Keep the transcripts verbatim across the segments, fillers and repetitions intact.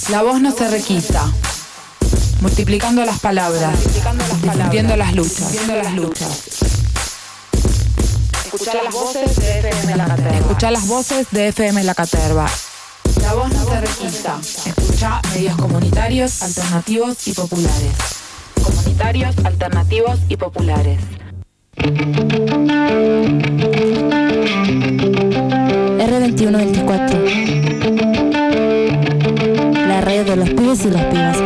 La voz no se requisa. Multiplicando las palabras, difundiendo las luchas, las luchas. Escuchar las voces de F M La Caterva. Escuchar las voces de F M La Caterva. La voz no se requisa. Escucha medios comunitarios, alternativos y populares. Comunitarios, alternativos y populares. R veintiuno veinticuatro. La radio de los pibes y las pibas.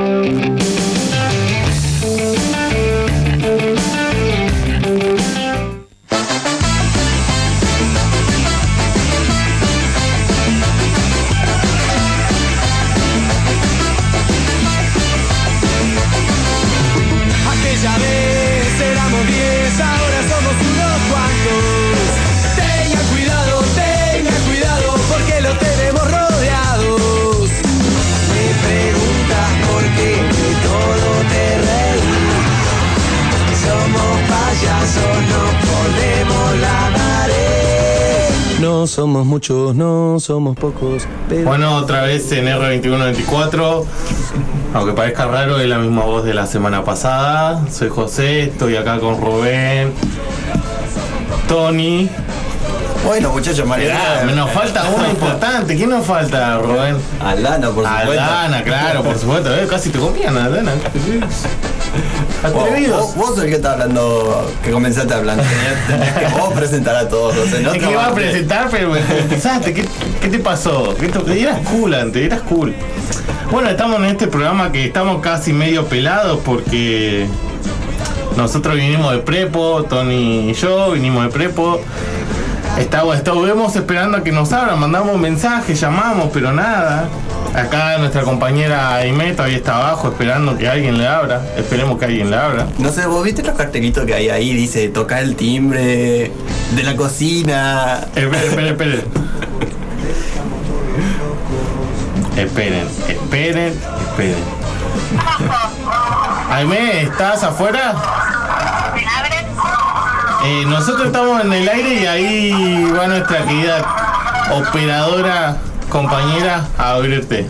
Aquella vez éramos diez, ahora somos unos cuantos. Tengan cuidado, tengan cuidado, porque los tenemos rodeados. Me preguntas por qué de todo te reís. Somos payasos, no podemos la pared. No somos muchos, no somos pocos, pero... Bueno, otra vez en R veintiuno veinticuatro. Aunque parezca raro, es la misma voz de la semana pasada. Soy José, estoy acá con Rubén, Tony. Bueno, muchachos, Mariana. Mirá, nos falta uno importante. ¿Quién nos falta, Rubén? Aldana, por supuesto. Aldana, claro, por supuesto. Eh, casi te comían, Aldana. Atrevidos. Vos, vos, vos sos el que está hablando, que comenzaste hablando. Tenés que vos presentar a todos. O sea, no es que iba a presentar, pero empezaste. ¿Qué, ¿Qué te pasó? ¿Qué te, eras cool antes, eras cool. Bueno, estamos en este programa que estamos casi medio pelados porque nosotros vinimos de prepo, Tony y yo vinimos de prepo. Estamos, estuvimos esperando a que nos abran, mandamos mensajes, llamamos, pero nada. Acá nuestra compañera Aimé todavía está abajo esperando que alguien le abra. Esperemos que alguien le abra. No sé, ¿vos viste los cartelitos que hay ahí? Dice, toca el timbre de la cocina. Esperen, esperen, esperen. Esperen, esperen, esperen. Aimé, ¿estás afuera? Eh, nosotros estamos en el aire y ahí va nuestra querida operadora, compañera, a abrirte.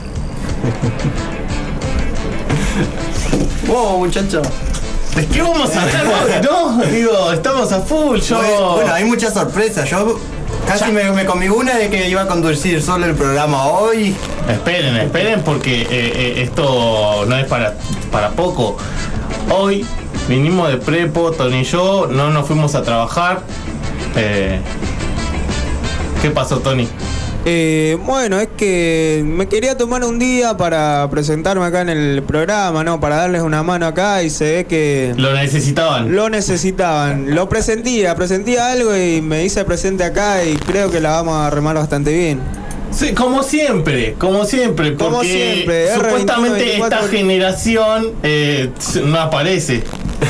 Wow, muchacho. ¿De qué vamos a hablar? No, digo, estamos a full, yo... Bueno, bueno, hay muchas sorpresas. Yo casi me, me comí una de que iba a conducir solo el programa hoy. Esperen, esperen, porque eh, eh, esto no es para, para poco. Hoy vinimos de prepo, Tony y yo, no nos fuimos a trabajar. Eh, ¿Qué pasó, Tony? Eh, bueno, es que me quería tomar un día para presentarme acá en el programa, ¿no? Para darles una mano acá y se ve que... Lo necesitaban. Lo necesitaban. Lo presentía, presentía algo y me hice presente acá y creo que la vamos a remar bastante bien. Sí, como siempre, como siempre, porque como siempre, supuestamente esta generación eh, no aparece.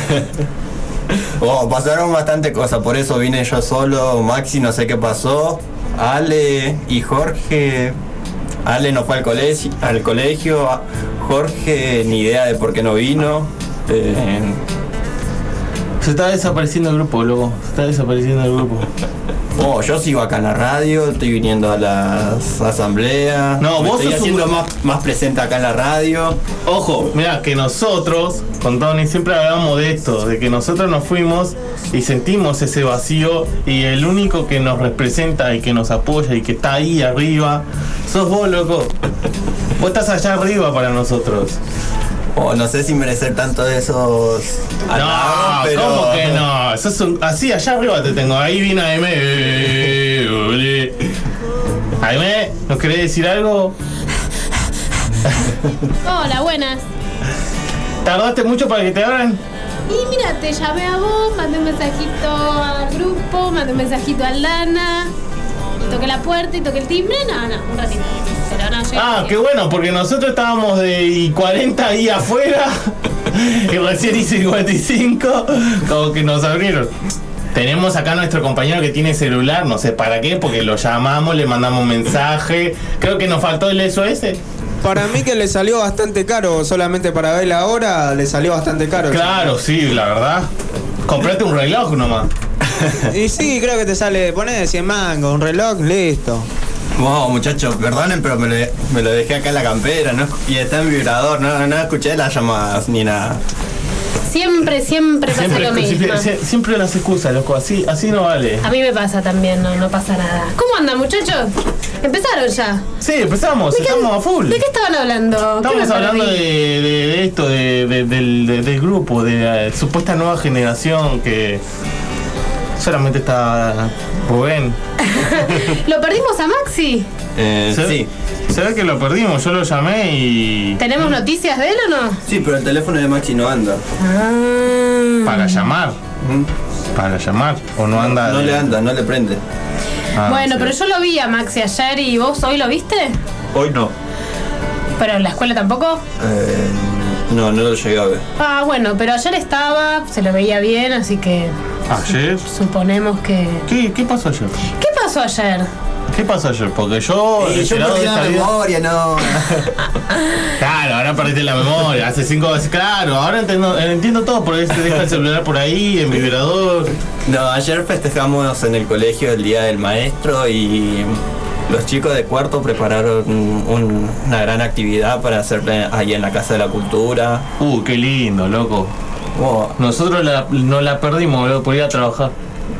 Oh, pasaron bastante cosas, por eso vine yo solo. Maxi no sé qué pasó. Ale y Jorge. Ale no fue al colegio, al colegio. Jorge ni idea de por qué no vino. Eh, Se está desapareciendo el grupo, loco. Se está desapareciendo el grupo. Oh, yo sigo acá en la radio, estoy viniendo a las asambleas. No, me vos estoy sos haciendo un... más, más presente acá en la radio. Ojo, mira, que nosotros, con Tony, siempre hablamos de esto, de que nosotros nos fuimos y sentimos ese vacío y el único que nos representa y que nos apoya y que está ahí arriba, sos vos, loco. Vos estás allá arriba para nosotros. Oh, no sé si merecer tanto de esos halagos, No, pero... ¿cómo que no? Eso es un... Así, allá arriba te tengo. Ahí vino Aimé. Aimé, ¿nos querés decir algo? Hola, buenas. ¿Tardaste mucho para que te abran? Y mira, te llamé a vos, mandé un mensajito al grupo, mandé un mensajito a Aldana, y toqué la puerta y toqué el timbre. No, no, un ratito. Pero no, llegué. Ah, qué bueno, porque nosotros estábamos de cuarenta ahí afuera y recién hice cincuenta y cinco, como que nos abrieron. Tenemos acá a nuestro compañero que tiene celular, no sé para qué, porque lo llamamos, le mandamos un mensaje. Creo que nos faltó el S O S. Para mí que le salió bastante caro, solamente para ver la hora le salió bastante caro. Claro, sí, la verdad. Comprate un reloj nomás. Y sí, creo que te sale, ponés cien mangos, un reloj, listo. Wow, muchachos, perdonen, pero me lo, me lo dejé acá en la campera, ¿no? Y está en vibrador, no, no escuché las llamadas ni nada. Siempre, siempre pasa Siempre, lo mismo. siempre, siempre las excusas, loco, así, así no vale. A mí me pasa también, no, no pasa nada. ¿Cómo andan, muchachos? ¿Empezaron ya? Sí, empezamos, ¿De qué- estamos a full. ¿De qué estaban hablando? ¿Qué Estamos me hablando de, perdí? de- de esto, de, de- del, de- del grupo, de la supuesta nueva generación que solamente está Rubén. ¿Lo perdimos a Maxi? Eh, Se, sí. se ve que lo perdimos, yo lo llamé y... ¿Tenemos noticias de él o no? Sí, pero el teléfono de Maxi no anda. Ah. Para llamar, ¿Mm? para llamar, o no anda... No de- le anda, no le prende. Ah, Bueno, sí. pero yo lo vi a Maxi ayer y vos hoy lo viste. Hoy no. ¿Pero en la escuela tampoco? Eh, no, no lo llegué a ver. Ah, bueno, pero ayer estaba, se lo veía bien, así que ¿Ayer? suponemos que... ¿Qué, ¿Qué pasó ayer? ¿Qué pasó ayer? ¿Qué pasó ayer? Porque yo... Eh, yo enterado perdí de la esta vida- memoria, no. Claro, ahora perdiste la memoria. Hace cinco veces, claro, ahora entiendo, entiendo todo, porque se deja el celular por ahí, en vibrador. No, ayer festejamos en el colegio el Día del Maestro y los chicos de cuarto prepararon un- una gran actividad para hacer ahí en la Casa de la Cultura. Uh, qué lindo, loco. Oh, Nosotros la, no la perdimos, boludo, por ir a trabajar.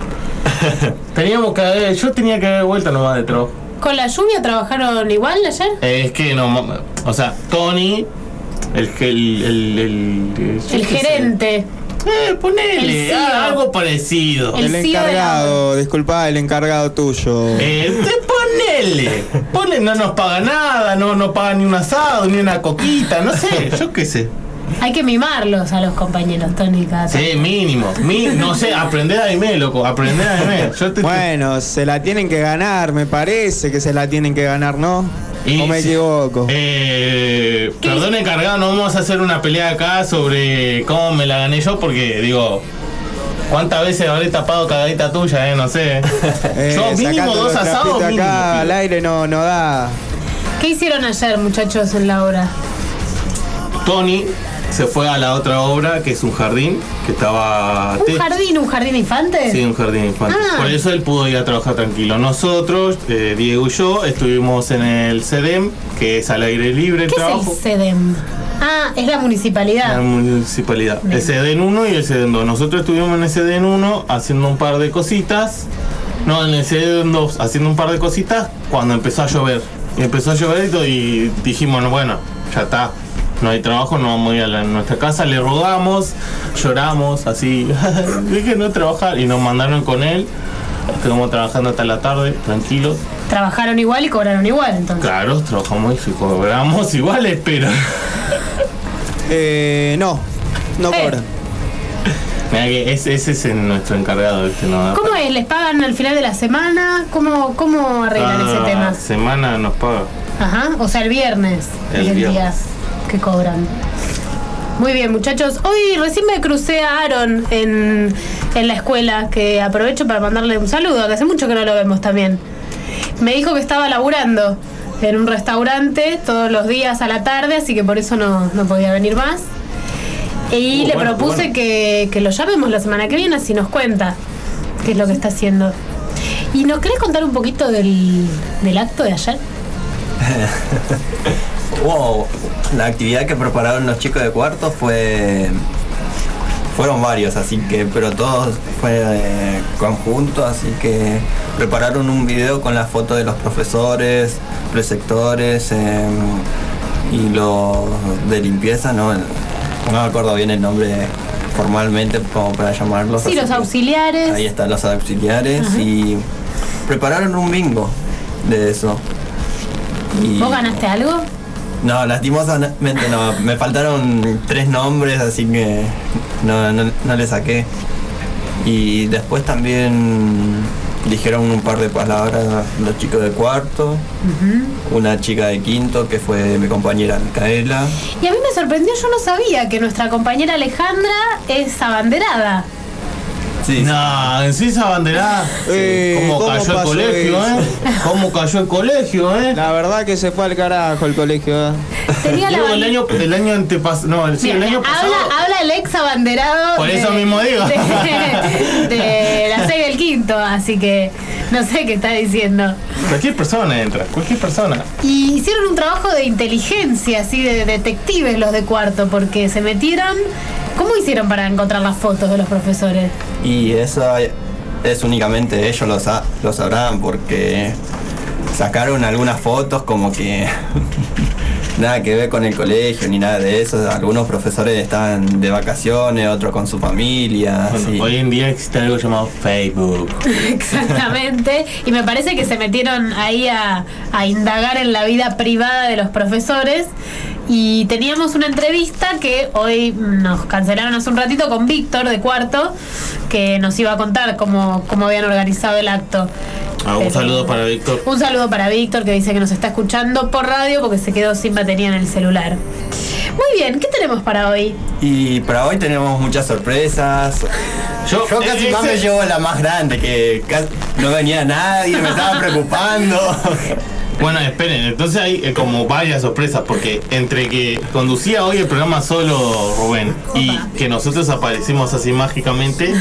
Teníamos que haber, yo tenía que haber vuelto nomás de trabajo. ¿Con la lluvia trabajaron igual ayer? Eh, es que no, o sea, Tony, el, el, el, el, el, El gerente. Eh, ponele, El C E O. ah, algo parecido. El El C E O de la- encargado, disculpa, el encargado tuyo. Eh, te ponele, ponele, no nos paga nada, no nos paga ni un asado, ni una coquita, no sé, yo qué sé. Hay que mimarlos a los compañeros, Tony. cada tanto. Sí, mínimo, mi, no sé, aprender a anime, loco, aprender a anime. Yo te, Bueno, se la tienen que ganar, me parece que se la tienen que ganar, ¿no? Y ¿O me sí, equivoco? Eh, perdón, encargado, no vamos a hacer una pelea acá sobre cómo me la gané yo, porque digo, ¿cuántas veces habré tapado cagadita tuya, eh? No sé. Eh, yo mínimo sacando dos los asados. trapitos Mínimo, acá al pido. aire no, no da. ¿Qué hicieron ayer, muchachos, en la obra? Tony se fue a la otra obra, que es un jardín, que estaba... ¿Un jardín, un jardín infante? Sí, un jardín infante. Ah. Por eso él pudo ir a trabajar tranquilo. Nosotros, eh, Diego y yo, estuvimos en el C E D E M, que es al aire libre el ¿Qué trabajo. es el C E D E M? Ah, es la municipalidad. La municipalidad. Bien. El C E D E M uno y el C E D E M dos. Nosotros estuvimos en el C E D E M uno haciendo un par de cositas. No, en el C E D E M dos haciendo un par de cositas cuando empezó a llover. Y empezó a llover y, todo, y dijimos, no, bueno, ya está. No hay trabajo, no vamos a ir a, la- a nuestra casa. Le rogamos, lloramos, así, déjenos trabajar. Y nos mandaron con él. Estuvimos trabajando hasta la tarde, tranquilos. Trabajaron igual y cobraron igual, entonces. Claro, trabajamos y cobramos iguales, pero... Eh, no, no Eh. cobran. Mira que ese, ese es el- nuestro encargado, ¿viste? No, ¿Cómo es? ¿Les pagan al final de la semana? ¿Cómo, cómo arreglan ese Cada tema? semana nos paga. Ajá, o sea, el viernes. El es el viernes. día que cobran. Muy bien, muchachos. Hoy recién me crucé a Aaron en, en la escuela, que aprovecho para mandarle un saludo, que hace mucho que no lo vemos también. Me dijo que estaba laburando en un restaurante todos los días a la tarde, así que por eso no, no podía venir más. Y Uh, le bueno, propuse bueno. Que, que lo llamemos la semana que viene, así nos cuenta qué es lo que está haciendo. ¿Y nos querés contar un poquito del, del acto de ayer? wow, la actividad que prepararon los chicos de cuarto fue... Fueron varios, así que, pero todos fue eh, conjunto, así que prepararon un video con las fotos de los profesores, preceptores eh, y los de limpieza, no, no me acuerdo bien el nombre formalmente como para llamarlos. Sí, así los que auxiliares. Ahí están los auxiliares. Ajá. Y prepararon un bingo de eso. Y- ¿Vos ganaste algo? no, lastimosamente no. Me faltaron tres nombres, así que no, no, no le saqué. Y después también dijeron un par de palabras los chicos de cuarto, una chica de quinto que fue mi compañera Micaela. Y a mí me sorprendió, yo no sabía que nuestra compañera Alejandra es abanderada. Sí, No, en sí esa banderada. Eh, ¿Cómo, ¿cómo cayó el pasó colegio, eso? eh? ¿Cómo cayó el colegio, eh? La verdad que se fue al carajo el colegio. ¿eh? Tenía la Digo, el bande- año, el año antepasado. No, el, sí, Mira, el año pasado. habla, habla el ex abanderado. Por eso mismo digo. De, de la seis del quinto, así que No sé qué está diciendo. Cualquier persona entra, cualquier persona. Y hicieron un trabajo de inteligencia, así de detectives los de cuarto, porque se metieron. ¿Cómo hicieron para encontrar las fotos de los profesores? Y eso es únicamente ellos lo, sa- lo sabrán, porque sacaron algunas fotos como que nada que ver con el colegio ni nada de eso. Algunos profesores están de vacaciones, otros con su familia. Bueno, sí. hoy en día existe algo llamado Facebook. Exactamente. Y me parece que se metieron ahí a, a indagar en la vida privada de los profesores. Y teníamos una entrevista que hoy nos cancelaron hace un ratito con Víctor de cuarto, que nos iba a contar cómo, cómo habían organizado el acto. Ah, un Pero- saludo para Víctor. Un saludo para Víctor, que dice que nos está escuchando por radio porque se quedó sin batería en el celular. Muy bien, ¿qué tenemos para hoy? Y para hoy tenemos muchas sorpresas. Yo, Yo casi eh, más ese- me llevo la más grande, que casi no venía nadie, me estaba preocupando. Bueno, esperen, entonces hay eh, como varias sorpresas, porque entre que conducía hoy el programa solo Rubén y Opa. que nosotros aparecimos así mágicamente,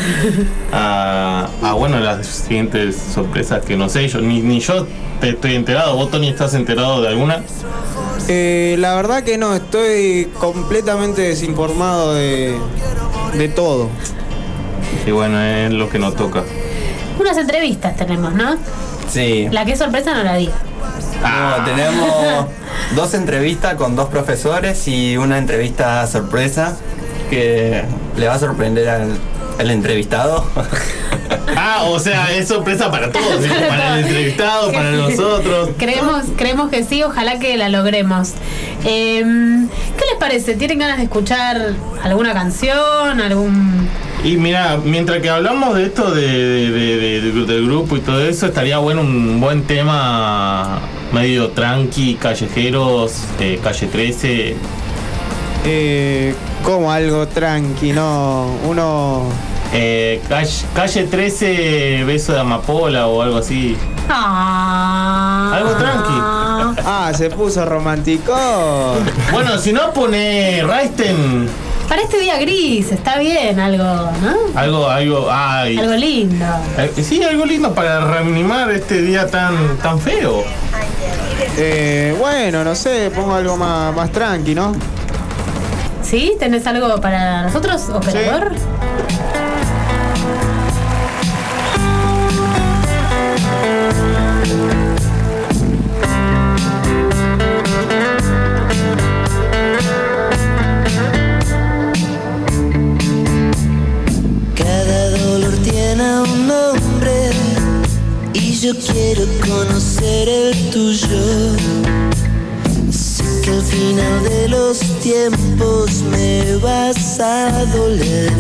a, a bueno, las siguientes sorpresas que no sé, yo ni, ni yo te estoy enterado. ¿Vos, Tony, estás enterado de alguna? Eh, la verdad que no, estoy completamente desinformado de, de todo. Y bueno, es lo que nos toca. Unas entrevistas tenemos, ¿no? Sí. La que es sorpresa no la diga. No, tenemos dos entrevistas con dos profesores y una entrevista sorpresa que le va a sorprender al, al entrevistado. Ah, o sea, es sorpresa para todos, ¿sí? Para Para el todos. entrevistado, para nosotros. Creemos, creemos que sí, ojalá que la logremos. Eh, ¿Qué les parece? ¿Tienen ganas de escuchar alguna canción? ¿Algún...? Y mira, mientras que hablamos de esto de, de- de- de- del grupo y todo eso, estaría bueno un buen tema medio tranqui, callejeros, eh, calle trece. Eh, como algo tranqui, no, uno... Eh, calle, calle trece, beso de amapola o algo así. Ah, Algo tranqui. Ah, se puso romántico. Bueno, si no pone Raisten, Para este día gris, está bien algo, ¿no? algo, algo, ay. Algo lindo. Eh, sí, algo lindo para reanimar este día tan, tan feo. Eh, bueno, no sé, pongo algo más, más tranqui, ¿no? ¿Sí? ¿Tenés algo para nosotros, operador? Cada dolor tiene un nombre y yo quiero conocer el tuyo. Sé que al final de los tiempos me vas a doler.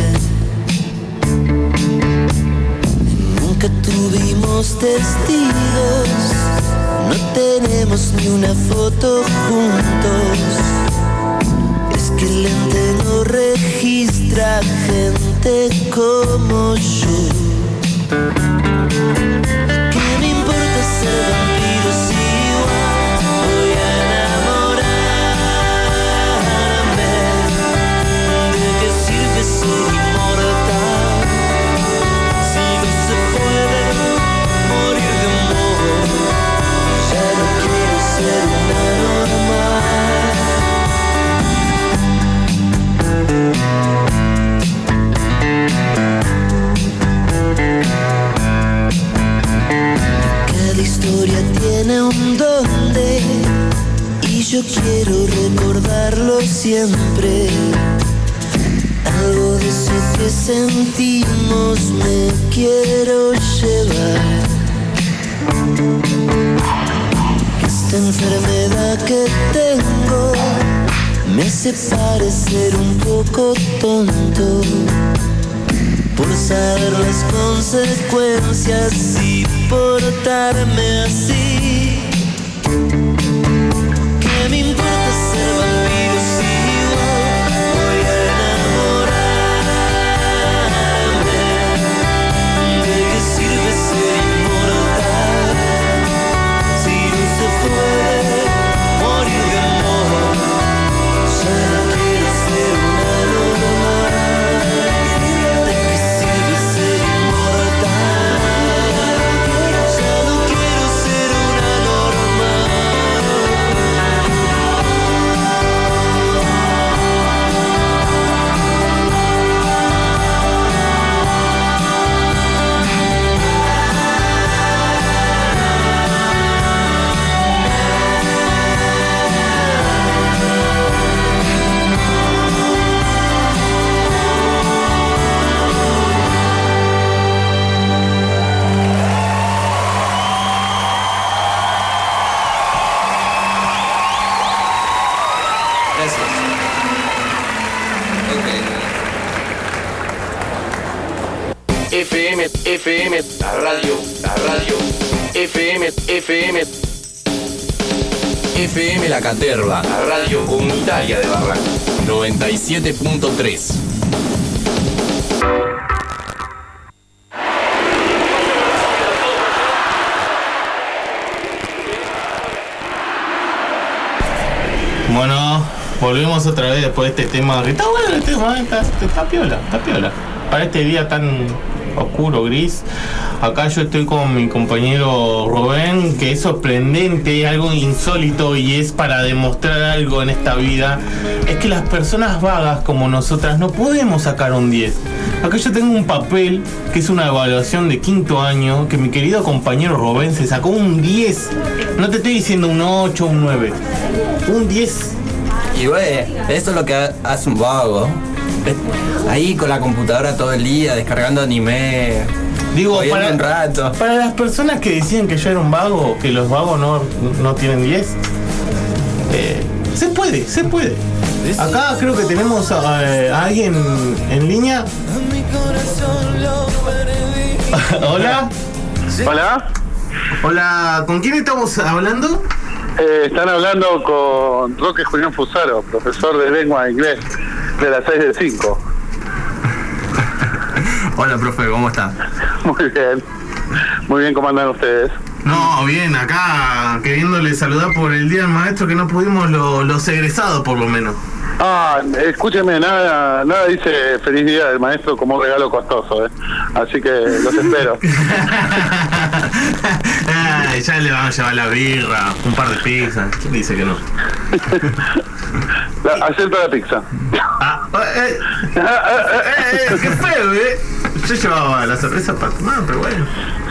Nunca tuvimos testigos, no tenemos ni una foto juntos. Es que el lente no registra gente como yo. ¿Qué me importa ser vampiro si igual voy a enamorarme? ¿De qué sirve ser inmortal si no se puede morir de amor? Ya no quiero ser una normal. Cada historia tiene un dónde y yo quiero recordarlo siempre. Algo de eso que sentimos me quiero llevar. Esta enfermedad que tengo me hace parecer un poco tonto por saber las consecuencias y portarme así. ¿Qué me importa ser vampiro si igual voy a enamorarme? ¿De qué sirve ser inmortal si no se puede morir de amor? Ya no quiero ser una normal. ¿De qué sirve ser inmortal? Ya F M, F M, la radio, la radio, F M, F M, F M La Caterva, la radio comunitaria de Barranco, noventa y siete punto tres. Bueno, volvemos otra vez después de este tema. Está bueno el tema, está, está piola, está piola. Para este día tan oscuro, gris. Acá yo estoy con mi compañero Rubén, que es sorprendente, algo insólito y es para demostrar algo en esta vida. Es que las personas vagas como nosotras no podemos sacar un diez. Acá yo tengo un papel que es una evaluación de quinto año, que mi querido compañero Rubén se sacó un diez. No te estoy diciendo un ocho o un nueve. Un diez. Y güey, eso es lo que hace un vago. Ahí con la computadora todo el día, descargando anime. Digo, para, un rato. para las personas que decían que yo era un vago, que los vagos no, no tienen diez, eh, se puede, se puede. Acá creo que tenemos a, a alguien en línea. Hola. Hola. Hola, ¿con quién estamos hablando? Eh, están hablando con Roque Julián Fusaro, profesor de lengua inglés de las seis del cinco. Hola, profe, ¿cómo está? Muy bien. Muy bien, ¿cómo andan ustedes? No, bien, acá queriéndole saludar por el Día del Maestro, que no pudimos lo, los egresados por lo menos. Ah, escúcheme, nada nada dice feliz día del maestro como un regalo costoso, ¿eh? Así que los espero. Ay, ya le vamos a llevar la birra, un par de pizzas. ¿Quién dice que no? La, acepto la pizza. Ah, eh, eh, eh, eh, qué feo, ¿eh? Yo llevaba la sorpresa para tomar, pero bueno.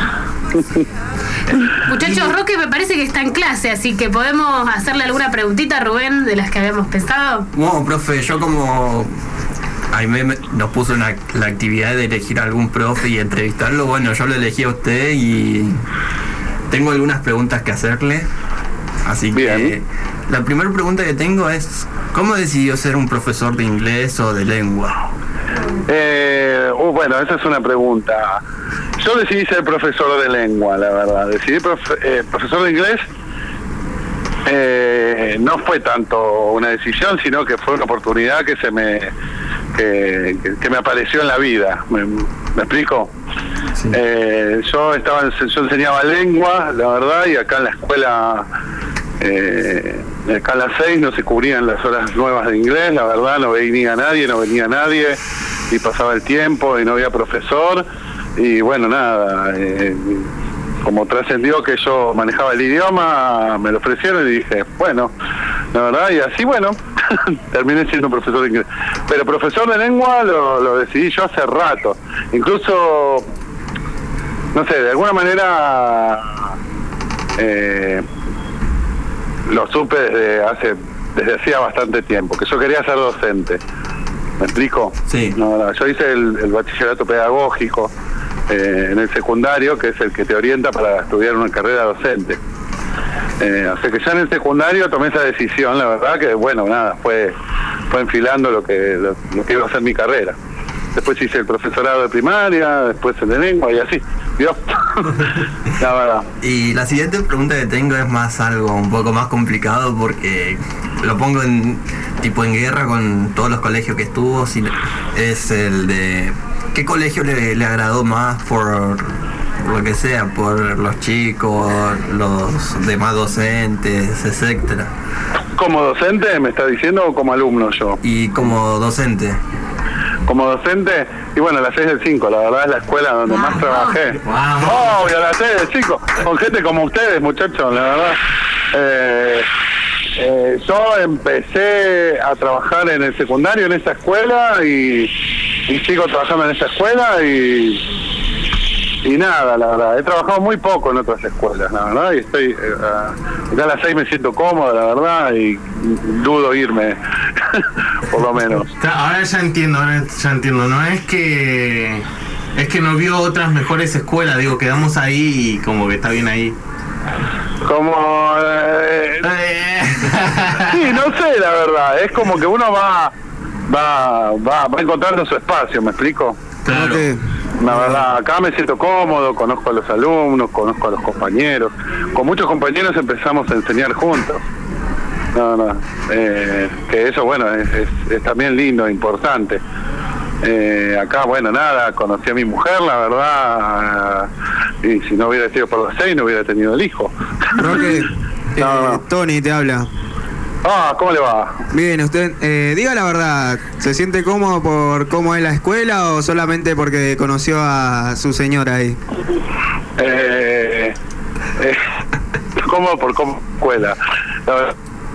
Muchachos, Roque me parece que está en clase, así que podemos hacerle alguna preguntita a Rubén de las que habíamos pensado. No, profe, yo como ahí me, me- nos puso una- la actividad de elegir a algún profe y entrevistarlo, bueno, yo lo elegí a usted y tengo algunas preguntas que hacerle. Así que la primera pregunta que tengo es, ¿cómo decidió ser un profesor de inglés o de lengua? Eh, uh, bueno, esa es una pregunta. Yo decidí ser profesor de lengua, la verdad. Decidí profe- eh, profesor de inglés. Eh, no fue tanto una decisión, sino que fue una oportunidad que se me que, que- que me apareció en la vida. ¿Me, me explico? Eh, yo estaba en- yo enseñaba lengua, la verdad, y acá en la escuela, eh, acá a las seis no se cubrían las horas nuevas de inglés, la verdad, no venía nadie, no venía nadie, y pasaba el tiempo y no había profesor, y bueno, nada, eh, como trascendió que yo manejaba el idioma, me lo ofrecieron y dije, bueno, la verdad, y así, bueno, terminé siendo profesor de inglés. Pero profesor de lengua lo, lo decidí yo hace rato, incluso, no sé, de alguna manera eh, lo supe desde hace desde hacía bastante tiempo, que yo quería ser docente. ¿Me explico? Sí. No, no, yo hice el, el bachillerato pedagógico eh, en el secundario, que es el que te orienta para estudiar una carrera docente. Eh, así que ya en el secundario tomé esa decisión, la verdad que, bueno, nada, fue fue enfilando lo que, lo, lo que iba a ser mi carrera. Después hice el profesorado de primaria, después el de lengua y así, ¿vio? La verdad. Y la siguiente pregunta que tengo es más algo un poco más complicado porque lo pongo en tipo en guerra con todos los colegios que estuvo. Si es el de ¿qué colegio le, le agradó más por lo que sea, por los chicos, los demás docentes, etcétera? ¿Como docente me está diciendo o como alumno yo? Y como docente. Como docente, y bueno, la seis del cinco, la verdad es la escuela donde más trabajé. Vamos. Oh, y a la seis del cinco, con gente como ustedes, muchachos, la verdad. Eh, eh, yo empecé a trabajar en el secundario en esa escuela y, y sigo trabajando en esa escuela y, y nada, la verdad, he trabajado muy poco en otras escuelas, la verdad, y estoy, eh, acá a las seis me siento cómodo, la verdad, y dudo irme, por lo menos. Ahora ya entiendo, ahora ya entiendo. No es que es que no vio otras mejores escuelas, digo, quedamos ahí y como que está bien ahí. Como eh, sí, no sé, la verdad, es como que uno va va va, va encontrando su espacio, ¿me explico? Claro. Roque, La verdad, acá me siento cómodo, conozco a los alumnos, conozco a los compañeros. Con muchos compañeros empezamos a enseñar juntos. No, no, eh, que eso, bueno, es, es, es también lindo, importante. Eh, acá, bueno, nada, conocí a mi mujer, la verdad, y si no hubiera sido por los seis, no hubiera tenido el hijo. Roque, No, eh, no. Tony te habla. Ah, ¿cómo le va? Bien, usted, eh, diga la verdad, ¿se siente cómodo por cómo es la escuela o solamente porque conoció a su señora ahí? Eh, eh, ¿Cómo por cómo escuela? La verdad,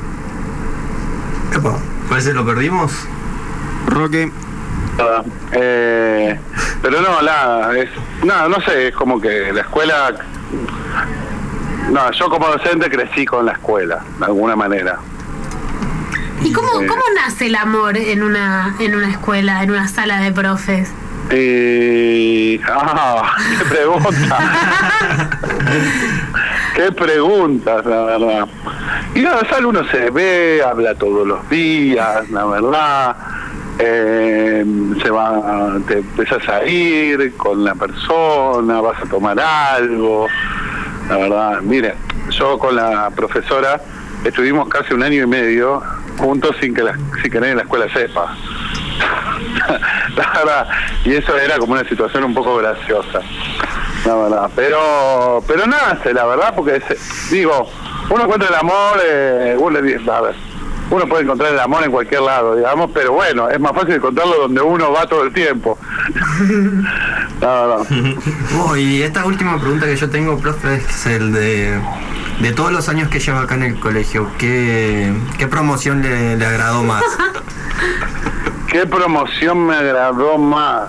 Epa, ¿parece lo perdimos? Roque, nada. Eh, pero no, nada, es, nada, no sé, es como que la escuela... No, yo como docente crecí con la escuela, de alguna manera. ¿Y cómo, Eh. cómo nace el amor en una, en una escuela, en una sala de profes? Y... ¡Ah! ¡Qué pregunta! ¡Qué preguntas, la verdad! Y nada, sale uno se ve, habla todos los días, la verdad. Eh, se va, te empezás a ir con la persona, vas a tomar algo. La verdad, mire, yo con la profesora estuvimos casi un año y medio juntos sin que, la, sin que nadie en la escuela sepa. La verdad, y eso era como una situación un poco graciosa, la verdad. Pero pero nace, la verdad, porque es, digo, uno encuentra el amor, eh, uno, a ver, uno puede encontrar el amor en cualquier lado, digamos, pero bueno, es más fácil encontrarlo donde uno va todo el tiempo. La verdad. Oh, y esta última pregunta que yo tengo, profe, es el de de todos los años que lleva acá en el colegio, ¿qué, qué promoción le, le agradó más? ¿Qué promoción me agradó más?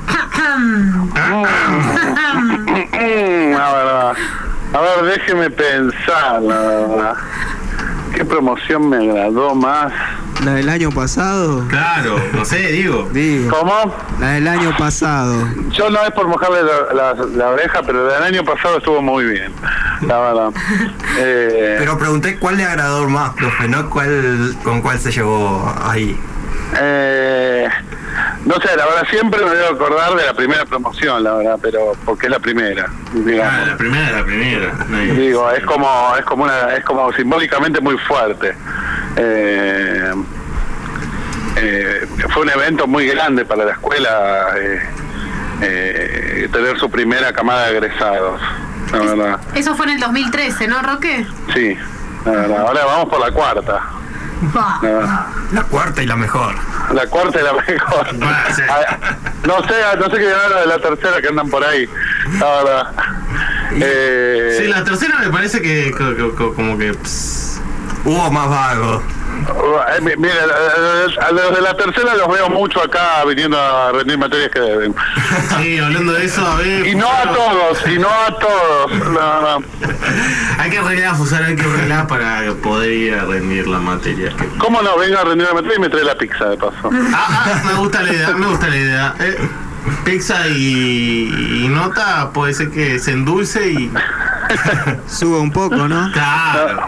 La verdad. A ver, déjeme pensar, la verdad. ¿Qué promoción me agradó más? ¿la del año pasado? Claro, no sé, digo. Digo, ¿Cómo? la del año pasado. Yo no es por mojarle la, la, la oreja, pero el año pasado estuvo muy bien, la verdad. Eh, Pero pregunté cuál le agradó más, profe, no cuál, con cuál se llevó ahí. eh, no sé, la verdad siempre me voy a acordar de la primera promoción, la verdad, pero porque es la primera, digamos. Ah, la primera es la primera. No hay- Digo, es como, es como una, es como simbólicamente muy fuerte. Eh, eh, fue un evento muy grande para la escuela, eh, eh, tener su primera camada de egresados, la verdad. Eso fue en el dos mil trece, ¿no, Roque? Sí, la verdad. Ahora vamos por la cuarta. Bah. La verdad. La cuarta y la mejor. La cuarta y la mejor. Ah, sí. Ah, No sé, no sé qué llamarla de la tercera que andan por ahí, la verdad. Eh, Sí, la tercera me parece que co- co- co- como que... pss, Hubo más vago. Eh, mi- Mira, a- a- a los de la tercera los veo mucho acá viniendo a rendir materias que deben. Sí, hablando de eso, a ver... Y no a todos, y no a todos. No, no. Hay que arreglar, Fusar, hay que arreglar para poder ir a rendir la materia. Que- ¿Cómo no? Venga a rendir la materia y me trae la pizza de paso. Ah, ah, me gusta la idea, me gusta la idea. Eh, pizza y, y nota puede ser que se endulce y... Sube un poco, ¿no? Claro.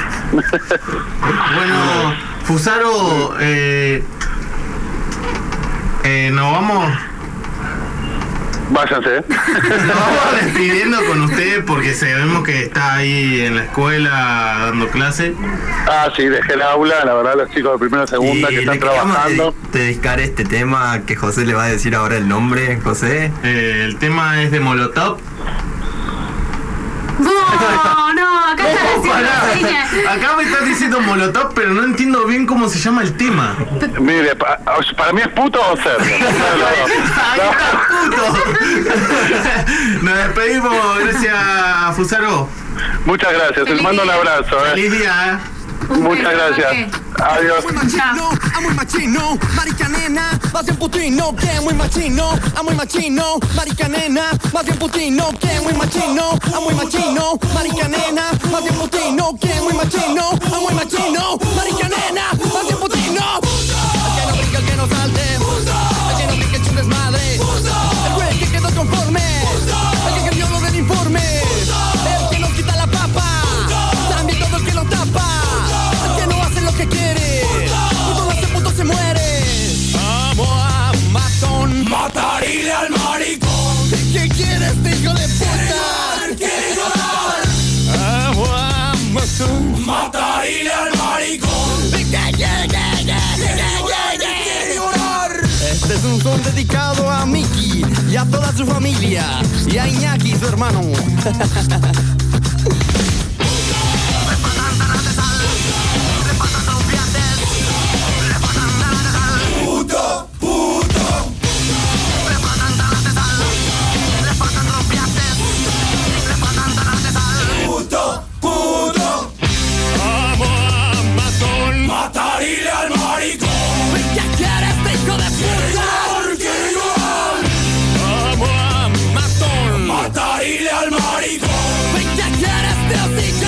Bueno, Fusaro, eh, eh, nos vamos... Váyanse. Nos vamos despidiendo con usted porque sabemos que está ahí en la escuela dando clase. Ah, sí, dejé el aula, la verdad, los chicos de primera y segunda que Y están le queríamos trabajando. dedi- dedicar este tema que José le va a decir ahora el nombre, José. Eh, el tema es de Molotov. No, no, acá está haciendo Pará, señas. acá me estás diciendo Molotov, pero no entiendo bien cómo se llama el tema. Mire, pa- para mí es puto o cerdo. Ahí está, puto. Nos despedimos, gracias, Fusaro. Muchas gracias, les mando un abrazo. eh. Feliz día, ¿eh? Un Muchas beso, gracias. Roque. Adiós. Muy machino, a muy machino, marica nena, más bien putino que muy machino, a muy machino, marica nena, más bien putino que muy machino, a muy machino, marica nena, más bien putino que muy machino, a muy machino, marica nena, más bien putino. El que no brinca, el que no salte, el que no brinca, echa un desmadre, el güey que quedó conforme, el que cambió lo del informe, el que nos quita la papa, también todo el que lo tapa. El que no hace lo que quiere, puto lo hace, puto se muere. Amo a un matón, matarile al maricón. Un son dedicado a Miki y a toda su familia. Y a Iñaki, su hermano. Puto, puto. Le faltan talas de sal. Le faltan rompiantes. Le faltan talas de sal. Puto, puto. Amo a Matón. Matarile al maricón. ¿Qué quieres, hijo de puta? Amo a Matón. Matarile al maricón. ¿Qué quieres, Diosito?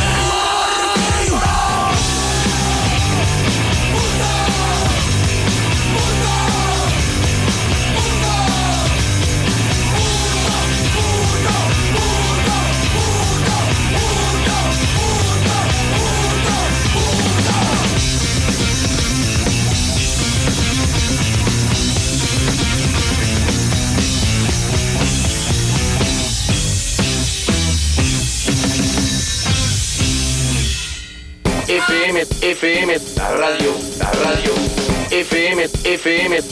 F M, F M, la radio, la radio, F M, F M,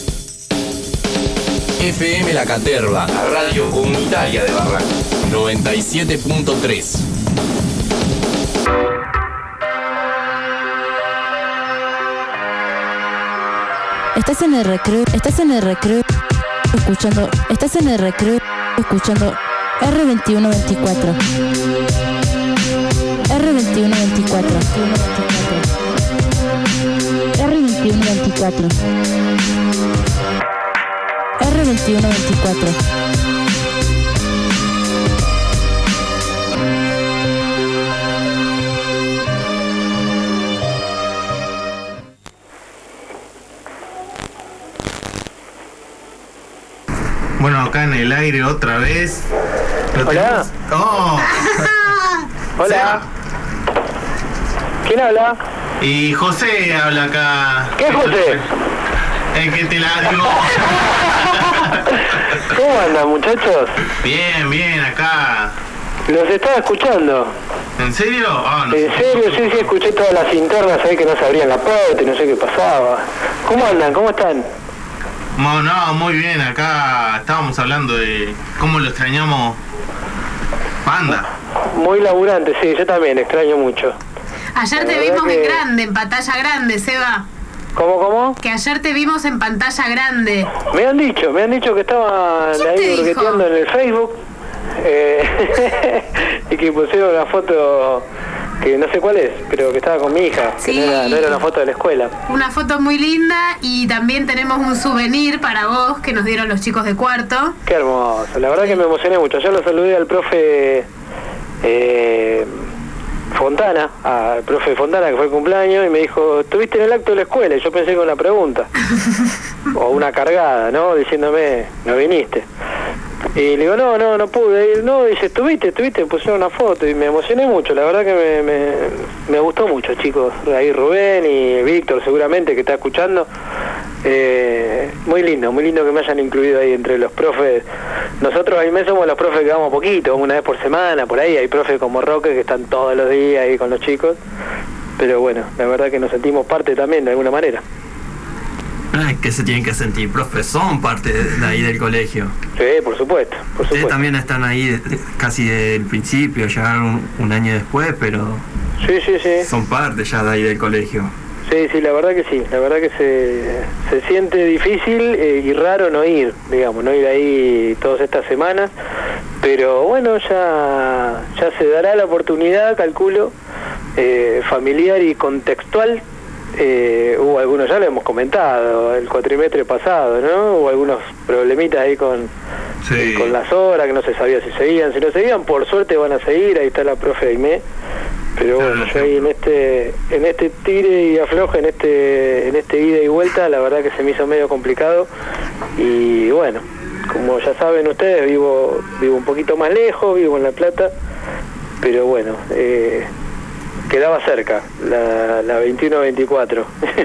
F M La Caterva, la radio comunitaria de Barranco, noventa y siete punto tres. Estás en el recreo, estás en el recreo, escuchando, estás en el recreo, escuchando R veintiuno veinticuatro. R veintiuno veinticuatro. R veintiuno veinticuatro. R veintiuno veinticuatro. Bueno, acá en el aire otra vez. Lo Hola. tenemos- ¡Oh! Hola. ¿Quién habla? Y José habla acá. ¿Qué es José? El que te la dio. ¿Cómo andan, muchachos? Bien, bien, acá. Los estaba escuchando. ¿En serio? Ah, no. En serio, sí, sí, escuché todas las internas ahí que no se abrían la puerta y no sé qué pasaba. ¿Cómo andan? ¿Cómo están? No, no, muy bien, acá estábamos hablando de cómo lo extrañamos. Panda. Muy laburante, sí, yo también, extraño mucho. Ayer La te verdad vimos que- en grande, en pantalla grande, Seba. ¿Cómo, cómo? Que ayer te vimos en pantalla grande. Me han dicho, me han dicho que estaban ¿Quién te ahí dijo? burgueteando en el Facebook eh, y que pusieron una foto que no sé cuál es, pero que estaba con mi hija, Sí. que no era, no era una foto de la escuela. Una foto muy linda y también tenemos un souvenir para vos que nos dieron los chicos de cuarto. Qué hermoso, la verdad que me emocioné mucho. Yo lo saludé al profe eh, Fontana, al profe Fontana que fue el cumpleaños y me dijo, ¿estuviste en el acto de la escuela? Y yo pensé que era una pregunta o una cargada, ¿no? Diciéndome, no viniste. Y le digo, no, no, no pude ir. No, dice, ¿estuviste? ¿Estuviste? Me pusieron una foto y me emocioné mucho. La verdad que me, me, me gustó mucho, chicos. Ahí Rubén y Víctor seguramente que está escuchando. Eh, muy lindo, muy lindo que me hayan incluido ahí entre los profes. Nosotros ahí me somos los profes que vamos poquito, una vez por semana, por ahí. Hay profes como Roque que están todos los días ahí con los chicos. Pero bueno, la verdad que nos sentimos parte también de alguna manera. Ay, que se tienen que sentir, profes, son parte de, de ahí del colegio. Sí, por supuesto, por Ustedes supuesto. también están ahí de- de- casi del principio, llegaron un, un año después, pero Sí, sí, sí. son parte ya de ahí del colegio. Sí, sí, la verdad que sí, la verdad que se, se siente difícil eh, y raro no ir, digamos, no ir ahí todas estas semanas, pero bueno, ya, ya se dará la oportunidad, calculo, eh, familiar y contextual. Eh, hubo algunos, ya lo hemos comentado, el cuatrimestre pasado, ¿no? Hubo algunos problemitas ahí con, Sí. con las horas, que no se sabía si seguían, si no seguían, por suerte van a seguir, ahí está la profe Aimé. Pero bueno, yo ahí en este en este tire y afloje, en este en este ida y vuelta, la verdad que se me hizo medio complicado. Y bueno, como ya saben ustedes, vivo vivo un poquito más lejos, vivo en La Plata, pero bueno, eh, quedaba cerca, la, la veintiuno veinticuatro.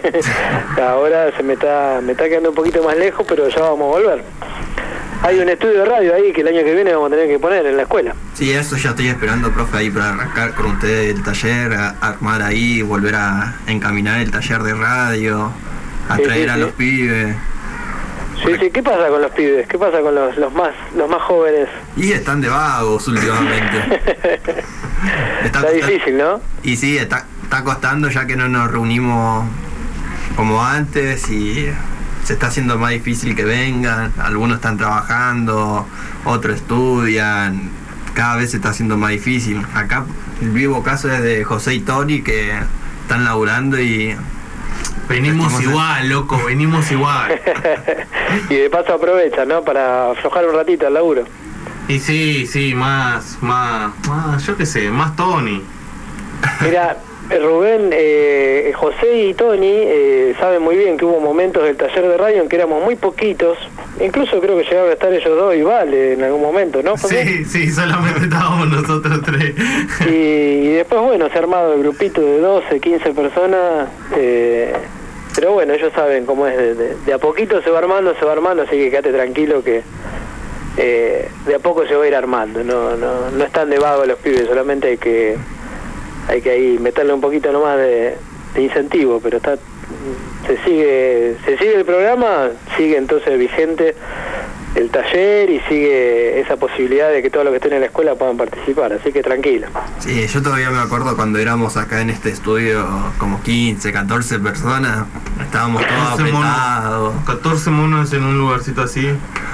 Ahora se me está me está quedando un poquito más lejos, pero ya vamos a volver. Hay un estudio de radio ahí que el año que viene vamos a tener que poner en la escuela. Sí, eso ya estoy esperando, profe, ahí para arrancar con ustedes el taller, a- armar ahí, volver a encaminar el taller de radio, a Sí, traer sí, a sí. los pibes. Sí, sí, ¿qué pasa con los pibes? ¿Qué pasa con los, los más los más jóvenes? Y están de vagos últimamente. Está, está difícil, ¿no? Y sí, está, está costando ya que no nos reunimos como antes y se está haciendo más difícil que vengan. Algunos están trabajando, otros estudian. Cada vez se está haciendo más difícil. Acá el vivo caso es de José y Tony que están laburando y... Venimos igual, loco, venimos igual. Y de paso aprovechan, ¿no? Para aflojar un ratito al laburo. Y sí, sí, más, más, más, yo qué sé, más Tony. Mira, Rubén, eh, José y Tony eh, saben muy bien que hubo momentos del taller de radio en que éramos muy poquitos. Incluso creo que llegaron a estar ellos dos y Vale en algún momento, ¿no, José? Sí, sí, solamente estábamos nosotros tres. Y, y después, bueno, se ha armado el grupito de doce, quince personas. Eh, pero bueno, ellos saben cómo es. De, de, de a poquito se va armando, se va armando, así que quédate tranquilo que eh, de a poco se va a ir armando. No, no, no están de vago los pibes, solamente hay que... hay que ahí meterle un poquito nomás de, de incentivo, pero está se sigue se sigue el programa, sigue entonces vigente el taller y sigue esa posibilidad de que todos los que estén en la escuela puedan participar, así que tranquilo. Sí, yo todavía me acuerdo cuando éramos acá en este estudio como quince, catorce personas, estábamos todos apretados. Monos, catorce monos en un lugarcito así.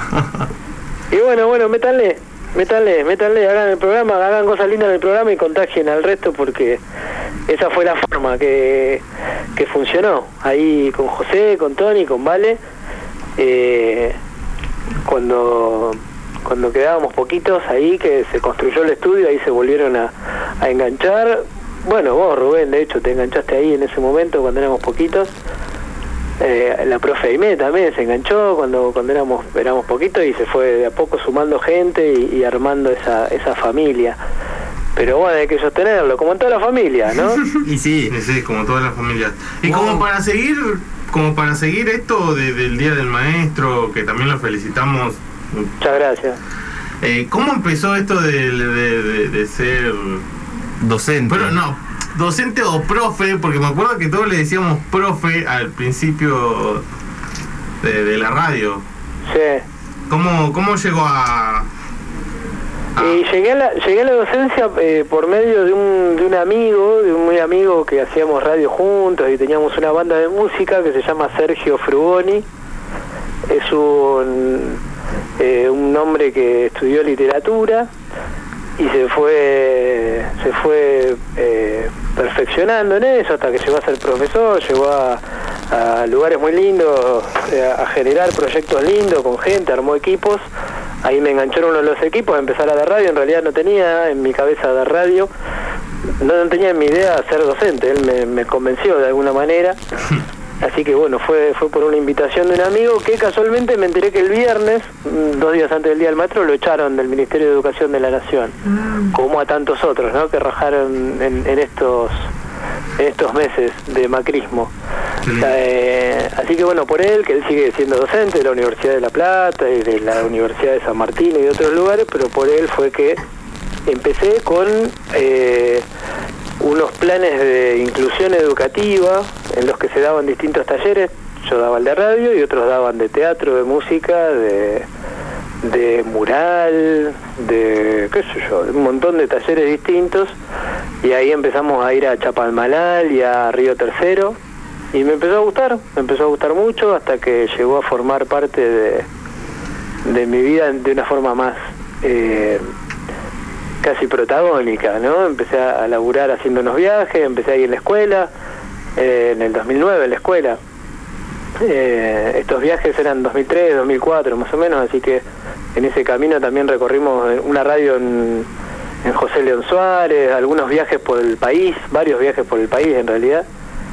Y bueno, bueno, métanle. Métanle, métanle, hagan el programa, hagan cosas lindas en el programa y contagien al resto porque esa fue la forma que, que funcionó. Ahí con José, con Tony, con Vale, eh, cuando cuando quedábamos poquitos ahí, que se construyó el estudio, ahí se volvieron a, a enganchar. Bueno, vos Rubén, de hecho, te enganchaste ahí en ese momento cuando éramos poquitos. Eh, la profe Aimé también se enganchó cuando cuando éramos éramos poquitos y se fue de a poco sumando gente y, y armando esa esa familia. Pero bueno, hay que sostenerlo, como en toda la familia, ¿no? Y sí, y sí, como todas las familias. Y wow. como para seguir como para seguir esto de, del Día del Maestro, que también lo felicitamos. Muchas gracias. Eh, ¿Cómo empezó esto de, de, de, de ser docente? Pero no, docente o profe, porque me acuerdo que todos le decíamos profe al principio de, de la radio. Sí. ¿Cómo, cómo llegó a...? a... Y llegué a la, llegué a la docencia eh, por medio de un, de un amigo, de un muy amigo que hacíamos radio juntos y teníamos una banda de música que se llama Sergio Frugoni. Es un, eh, un hombre que estudió literatura y se fue se fue eh, perfeccionando en eso hasta que llegó a ser profesor, llegó a, a lugares muy lindos, a, a generar proyectos lindos con gente, armó equipos. Ahí me engancharon uno de los equipos a empezar a dar radio. En realidad no tenía en mi cabeza dar radio, no, no tenía en mi idea ser docente, él me, me convenció de alguna manera. Así que bueno, fue fue por una invitación de un amigo que casualmente me enteré que el viernes, dos días antes del Día del Maestro, lo echaron del Ministerio de Educación de la Nación, mm. como a tantos otros, ¿no? Que rajaron en, en estos en estos meses de macrismo. O sea, eh, así que bueno, por él, que él sigue siendo docente de la Universidad de La Plata y de la Universidad de San Martín y de otros lugares, pero por él fue que empecé con... Eh, unos planes de inclusión educativa en los que se daban distintos talleres. Yo daba el de radio y otros daban de teatro, de música, de, de mural, de qué sé yo, un montón de talleres distintos. Y ahí empezamos a ir a Chapalmalal y a Río Tercero y me empezó a gustar, me empezó a gustar mucho hasta que llegó a formar parte de, de mi vida de una forma más... Eh, casi protagónica, ¿no? Empecé a, a laburar haciendo unos viajes, empecé ahí en la escuela, eh, en el dos mil nueve en la escuela. Eh, estos viajes eran dos mil tres, dos mil cuatro más o menos, así que en ese camino también recorrimos una radio en, en José León Suárez, algunos viajes por el país, varios viajes por el país en realidad,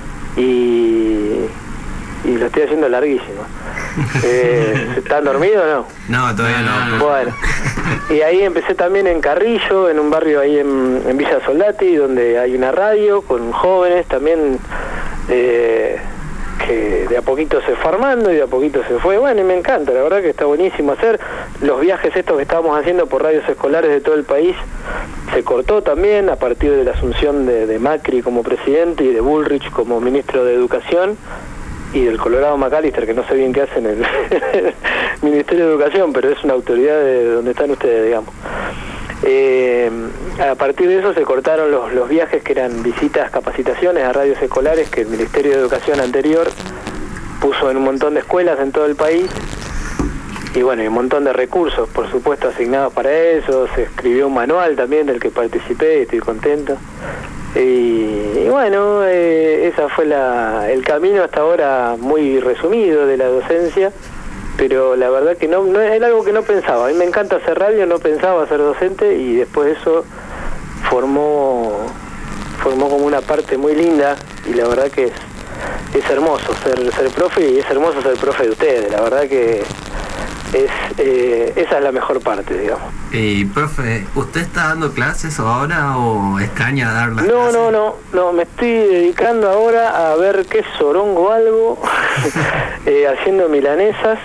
y, y lo estoy haciendo larguísimo. Eh, ¿Están dormidos o no? No, todavía no. Bueno, y ahí empecé también en Carrillo, en un barrio ahí en, en Villa Soldati, donde hay una radio con jóvenes también, eh, que de a poquito se fue armando y de a poquito se fue. Bueno, y me encanta, la verdad que está buenísimo hacer los viajes estos que estábamos haciendo por radios escolares de todo el país. Se cortó también a partir de la asunción de, de Macri como presidente y de Bullrich como ministro de Educación. y del Colorado McAllister, que no sé bien qué hace en el Ministerio de Educación, pero es una autoridad de donde están ustedes, digamos. Eh, a partir de eso se cortaron los, los viajes que eran visitas, capacitaciones a radios escolares que el Ministerio de Educación anterior puso en un montón de escuelas en todo el país, y bueno, y un montón de recursos, por supuesto, asignados para eso. Se escribió un manual también del que participé y estoy contento. Y, y bueno, eh, esa fue la, el camino hasta ahora muy resumido de la docencia, pero la verdad que no, no es algo que no pensaba. A mí me encanta hacer radio, no pensaba ser docente, y después eso formó formó como una parte muy linda, y la verdad que es, es hermoso ser, ser profe, y es hermoso ser profe de ustedes. La verdad que es eh, esa es la mejor parte, digamos. Y profe, ¿usted está dando clases ahora o extraña dar las No, clases? no, no, no, me estoy dedicando ahora a ver qué sorongo algo, eh, haciendo milanesas,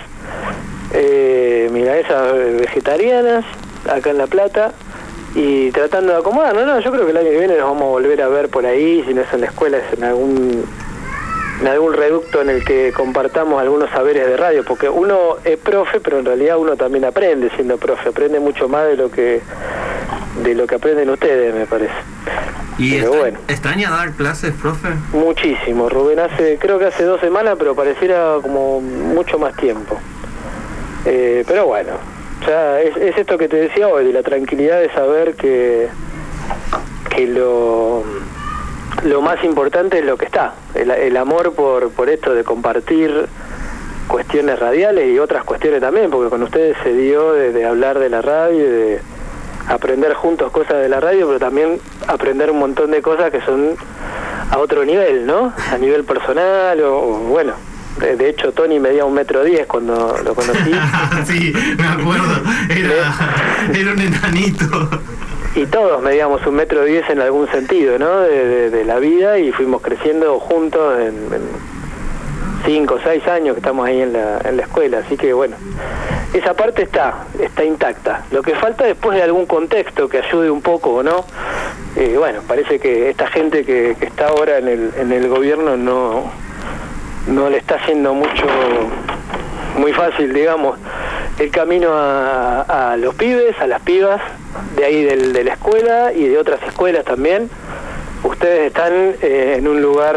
eh, milanesas vegetarianas, acá en La Plata, y tratando de acomodar. No, no, yo creo que el año que viene nos vamos a volver a ver por ahí, si no es en la escuela, es en algún... en algún reducto en el que compartamos algunos saberes de radio, porque uno es profe, pero en realidad uno también aprende siendo profe, aprende mucho más de lo que de lo que aprenden ustedes, me parece. ¿Y pero extra- bueno, extraña dar clases, profe? muchísimo. Rubén, hace creo que hace dos semanas, pero pareciera como mucho más tiempo. Eh, pero bueno, ya es, es esto que te decía hoy, de la tranquilidad de saber que que lo lo más importante es lo que está, el, el amor por, por esto de compartir cuestiones radiales y otras cuestiones también, porque con ustedes se dio de, de hablar de la radio y de aprender juntos cosas de la radio, pero también aprender un montón de cosas que son a otro nivel, ¿no? A nivel personal, o, o bueno, de, de hecho Tony medía un metro diez cuando lo conocí. Sí, me acuerdo, era, era un enanito. Y todos medíamos un metro diez en algún sentido, ¿no? De, de, de la vida, y fuimos creciendo juntos en, en cinco o seis años que estamos ahí en la, en la escuela. Así que bueno, esa parte está, está intacta. Lo que falta después de algún contexto que ayude un poco o no. Eh, bueno, parece que esta gente que, que está ahora en el, en el gobierno no, no le está haciendo mucho, muy fácil, digamos, el camino a, a los pibes, a las pibas, de ahí del, de la escuela y de otras escuelas también. Ustedes están eh, en un lugar,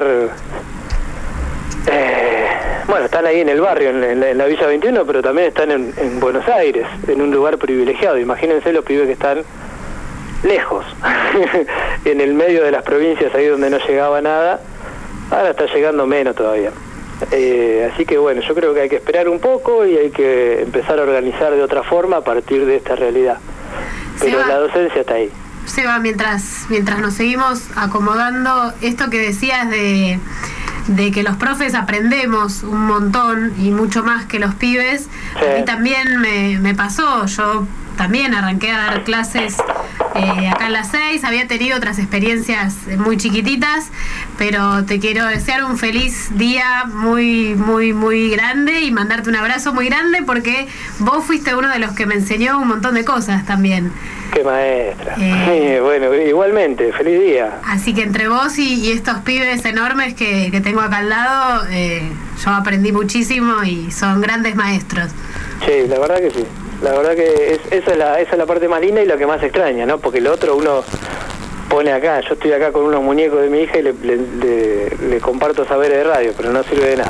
eh, bueno, están ahí en el barrio, en, en, la, en la Villa veintiuno, pero también están en, en Buenos Aires, en un lugar privilegiado. Imagínense los pibes que están lejos, en el medio de las provincias, ahí donde no llegaba nada, ahora está llegando menos todavía. Eh, así que bueno, yo creo que hay que esperar un poco y hay que empezar a organizar de otra forma a partir de esta realidad. Pero Seba, la docencia está ahí. Seba, mientras, mientras nos seguimos acomodando, esto que decías de, de que los profes aprendemos un montón y mucho más que los pibes, Sí. a mí también me, me pasó. Yo también arranqué a dar clases eh, acá en las seis, había tenido otras experiencias muy chiquititas, pero te quiero desear un feliz día muy, muy, muy grande y mandarte un abrazo muy grande, porque vos fuiste uno de los que me enseñó un montón de cosas también. Qué maestra. Eh. Sí, bueno, igualmente, feliz día. Así que entre vos y, y estos pibes enormes que, que tengo acá al lado, eh, yo aprendí muchísimo y son grandes maestros. Sí, la verdad que sí. La verdad que es, esa, es la, esa es la parte más linda y lo que más extraña, ¿no? Porque lo otro uno pone acá, yo estoy acá con unos muñecos de mi hija y le, le, le, le comparto saberes de radio, pero no sirve de nada.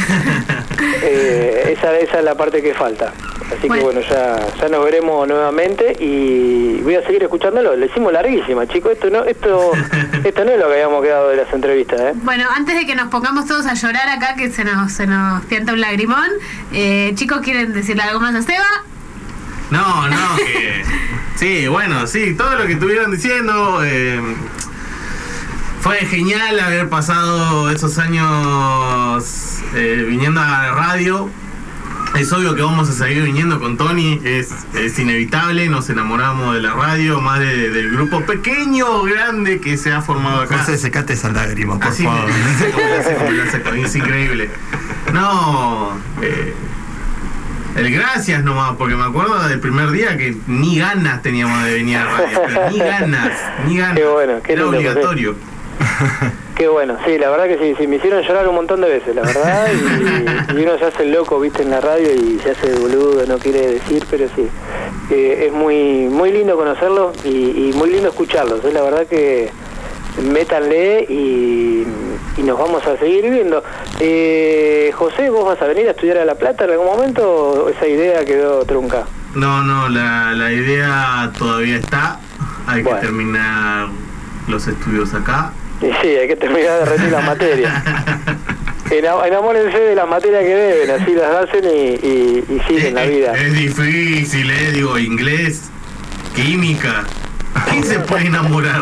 eh, esa, esa es la parte que falta. Así Bueno. que bueno, ya, ya nos veremos nuevamente y voy a seguir escuchándolo. Le hicimos larguísima, chicos. Esto no, esto, esto no es lo que habíamos quedado de las entrevistas, ¿eh? Bueno, antes de que nos pongamos todos a llorar acá, que se nos, se nos pianta un lagrimón, eh, chicos, ¿quieren decirle algo más a Seba? No, no, que... Sí, bueno, sí, todo lo que estuvieron diciendo... Eh, fue genial haber pasado esos años eh, viniendo a la radio. Es obvio que vamos a seguir viniendo con Tony, es, es inevitable, nos enamoramos de la radio, más de, del grupo pequeño o grande que se ha formado acá. José, secate esa lágrima, por Así favor. me- no sé cómo lo hace, cómo lo hace, Tony, es increíble. No, eh, el gracias nomás, porque me acuerdo del primer día que ni ganas teníamos de venir a la radio, pero ni ganas, ni ganas. Qué bueno, qué Era lindo, obligatorio. Qué bueno, sí, la verdad que sí, sí, me hicieron llorar un montón de veces, la verdad, y, y uno se hace el loco, viste, en la radio y se hace el boludo, no quiere decir, pero sí, eh, es muy muy lindo conocerlos y, y muy lindo escucharlos, ¿eh? La verdad que métanle y, y nos vamos a seguir viendo. Eh, José, ¿vos vas a venir a estudiar a La Plata en algún momento o esa idea quedó trunca? No, no, la, la idea todavía está, hay bueno. que terminar los estudios acá. Y sí, hay que terminar de rendir las materias. Enamórense de las materias que deben, así las hacen y, y, y siguen la vida. Es difícil, eh, digo, inglés, química. ¿Quién se puede enamorar?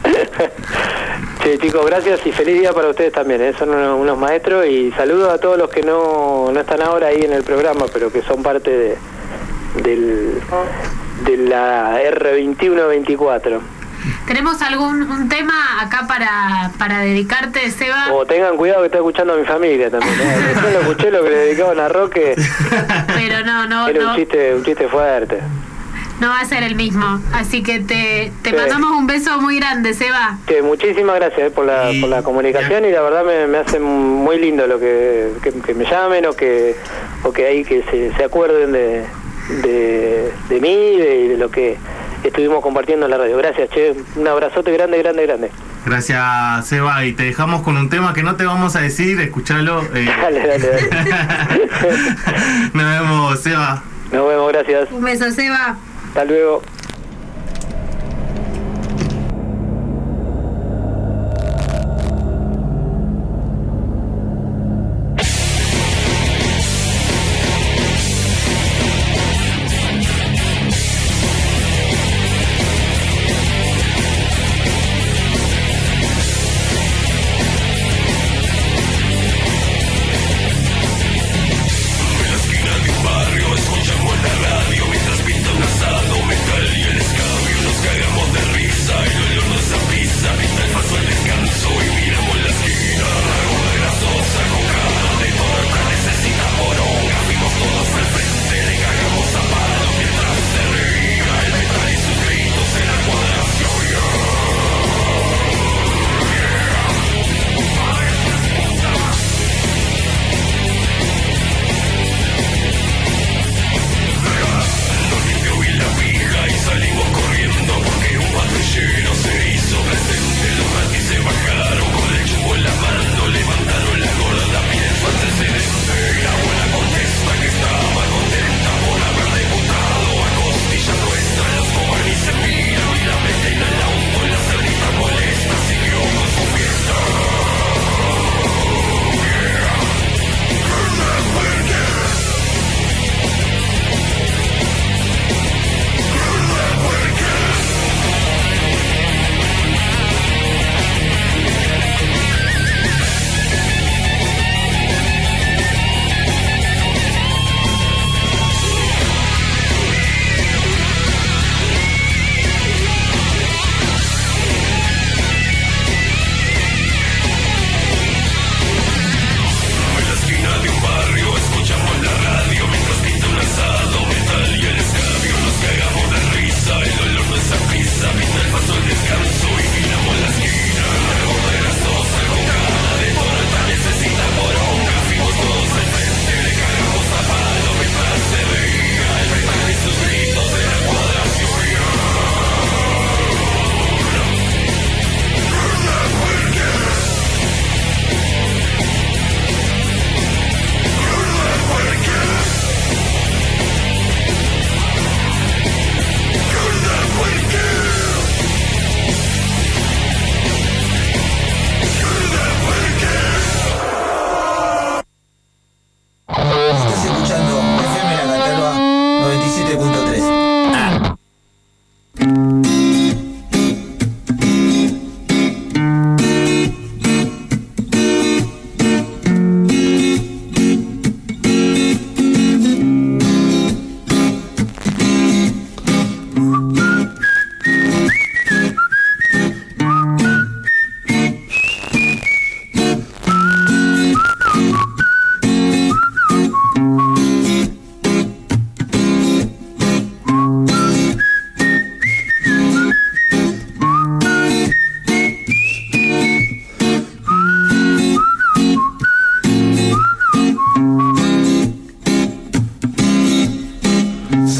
Sí, chicos, gracias y feliz día para ustedes también, ¿eh? Son unos, unos maestros y saludos a todos los que no, no están ahora ahí en el programa, pero que son parte de, del, de la R veintiuno veinticuatro. ¿Tenemos algún un tema acá para, para dedicarte, Seba? O tengan cuidado que está escuchando a mi familia también, ¿eh? Yo lo escuché lo que le dedicaban a Roque. Pero no, no, Era no. un chiste, un chiste fuerte. No va a ser el mismo, así que te, te sí. mandamos un beso muy grande, Seba. Que muchísimas gracias eh, por la y, por la comunicación ya. Y la verdad me, me hace muy lindo lo que, que, que me llamen o que o que ahí que se, se acuerden de, de, de mí y de, de lo que estuvimos compartiendo en la radio. Gracias, che, un abrazote grande, grande, grande. Gracias, Seba, y te dejamos con un tema que no te vamos a decir, escuchalo. Eh. Dale, dale, dale. Nos vemos, Seba. Nos vemos, gracias. Un beso, Seba. Hasta luego. En la esquina de un barrio escuchamos la radio mientras pinta un asado metal.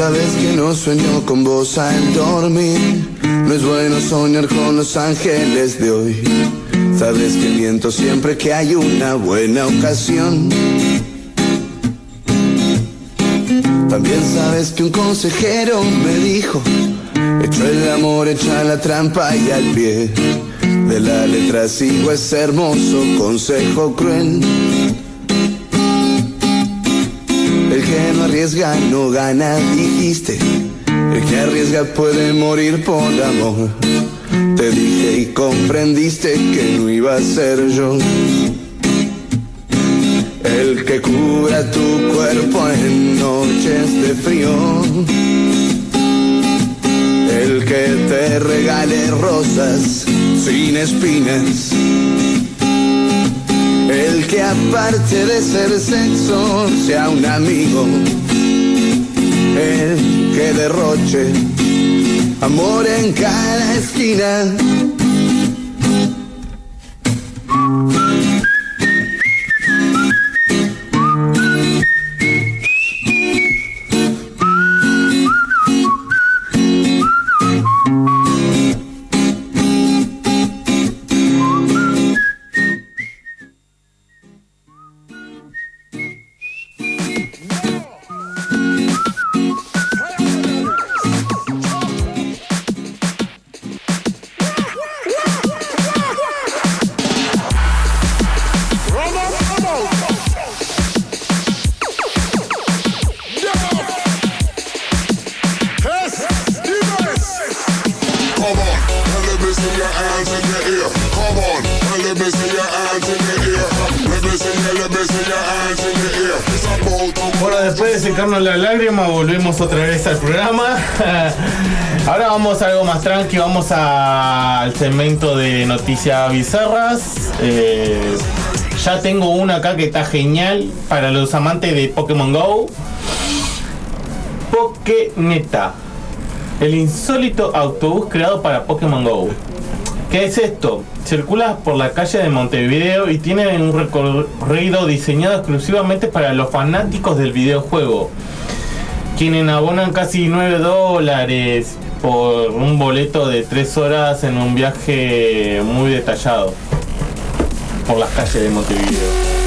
Sabes que no sueño con vos al dormir. No es bueno soñar con los ángeles de hoy. Sabes que miento siempre que hay una buena ocasión. También sabes que un consejero me dijo: echo el amor, echa la trampa y al pie de la letra sigo ese hermoso consejo cruel. El que no arriesga no gana, dijiste. El que arriesga puede morir por amor. Te dije y comprendiste que no iba a ser yo el que cubra tu cuerpo en noches de frío, el que te regale rosas sin espinas, el que aparte de ser sexo sea un amigo, el que derroche amor en cada esquina. La lágrima, volvemos otra vez al programa. Ahora vamos a algo más tranqui, vamos a, al segmento de noticias bizarras. Eh, ya tengo una acá que está genial para los amantes de Pokémon Go. Pokéneta, el insólito autobús creado para Pokémon Go. ¿Qué es esto? Circula por la calle de Montevideo y tiene un recorrido diseñado exclusivamente para los fanáticos del videojuego, quienes abonan casi nueve dólares por un boleto de tres horas en un viaje muy detallado por las calles de Montevideo.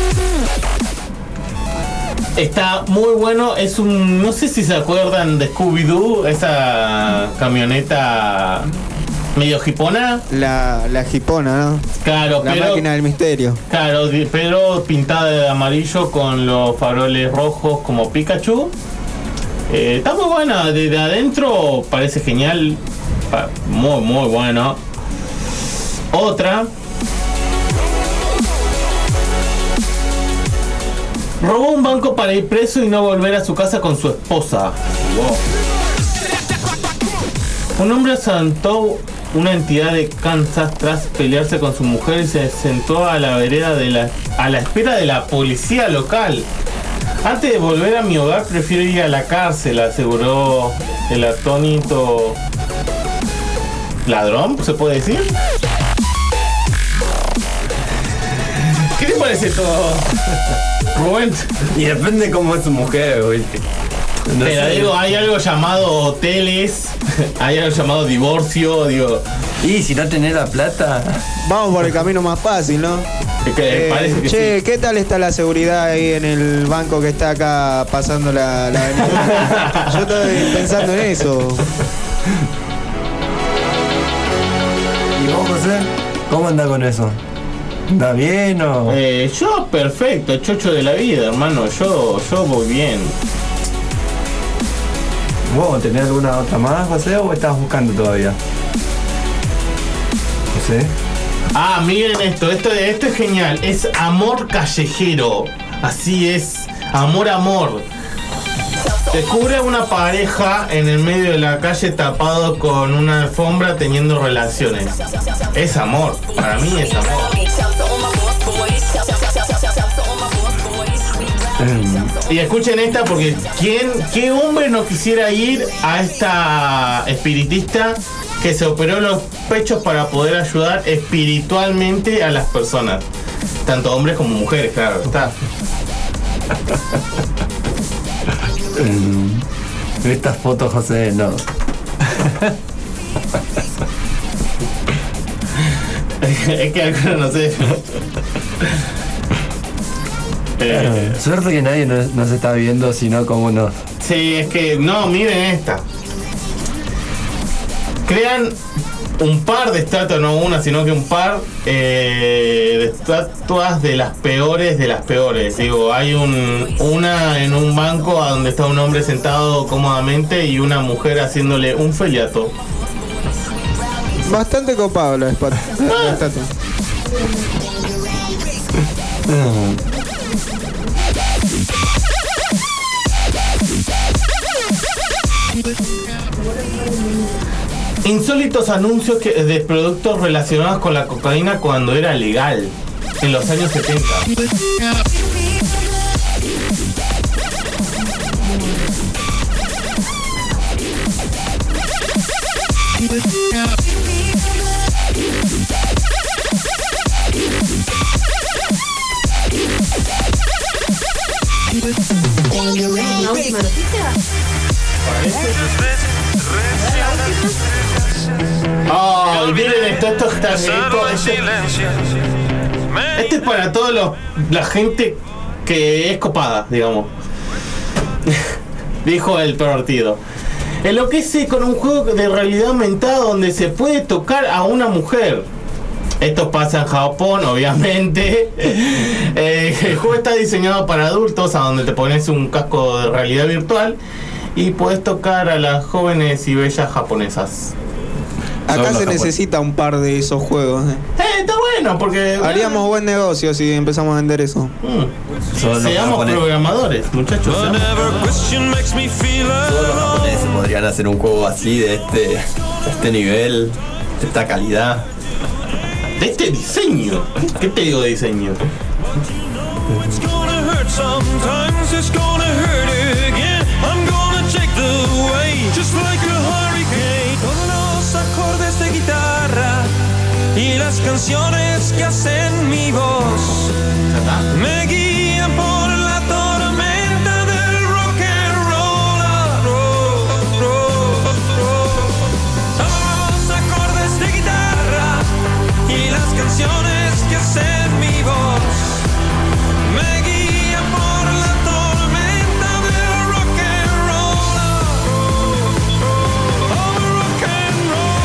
Está muy bueno, es un... no sé si se acuerdan de Scooby-Doo, esa camioneta medio jipona. La, la jipona, ¿no? Claro, la pero, máquina del misterio. Claro, pero pintada de amarillo con los faroles rojos como Pikachu. Eh, está muy buena, desde adentro parece genial, muy muy bueno. Otra, robó un banco para ir preso y no volver a su casa con su esposa. Wow. Un hombre asaltó una entidad de Kansas tras pelearse con su mujer y se sentó a la vereda de la, a la espera de la policía local. Antes de volver a mi hogar prefiero ir a la cárcel, aseguró el atónito ladrón, ¿se puede decir? ¿Qué te parece todo, Rubén? Y depende cómo es su mujer, güey. No Pero sé. Digo, hay algo llamado hoteles, hay algo llamado divorcio, digo. Y si no tenés la plata, vamos por el camino más fácil, ¿no? Que, eh, parece que che, sí. ¿Qué tal está la seguridad ahí en el banco que está acá pasando la, la avenida? Yo estoy pensando en eso. ¿Y vos, José? ¿Cómo andás con eso? ¿Anda bien o...? Eh, yo perfecto, chocho de la vida, hermano. Yo, yo voy bien. ¿Vos tenés alguna otra más, José, o estás buscando todavía? José. Ah, miren esto, esto, esto es genial. Es amor callejero. Así es, amor, amor. Descubre una pareja en el medio de la calle tapado con una alfombra teniendo relaciones. Es amor, para mí es amor. Y escuchen esta porque ¿quién, qué hombre no quisiera ir a esta espiritista que se operó los pechos para poder ayudar espiritualmente a las personas? Tanto hombres como mujeres, claro, está. Estas fotos, José, no. Es que algunos no sé. Eh, Suerte que nadie nos, nos está viendo, sino como nos. Sí, es que no, miren esta. Crean un par de estatuas, no una, sino que un par eh, de estatuas de las peores de las peores. Digo, hay un una en un banco a donde está un hombre sentado cómodamente y una mujer haciéndole un feliato. Bastante copado la estatua. La estatua. Insólitos anuncios que, de productos relacionados con la cocaína cuando era legal, en los años setenta. ¿Una última noticia? Oh, miren esto, esto está esto, esto, esto es para todos los la gente que es copada, digamos. Dijo el pervertido. Enloquece con un juego de realidad aumentada donde se puede tocar a una mujer. Esto pasa en Japón, obviamente. Eh, el juego está diseñado para adultos, a donde te pones un casco de realidad virtual y puedes tocar a las jóvenes y bellas japonesas. Acá se necesita un par de esos juegos. Eh. Eh, está bueno, porque haríamos buen negocio si empezamos a vender eso. Mm. Seamos programadores, muchachos. Todos los japoneses podrían hacer un juego así, de este, de este nivel, de esta calidad. De este diseño. ¿Qué te digo de diseño? Acordes de guitarra y las canciones que hacen mi voz me guían por la tormenta del rock and roll, roll, roll, roll. Todos los acordes de guitarra y las canciones que hacen mi voz me guían por la tormenta del rock and roll, oh, rock and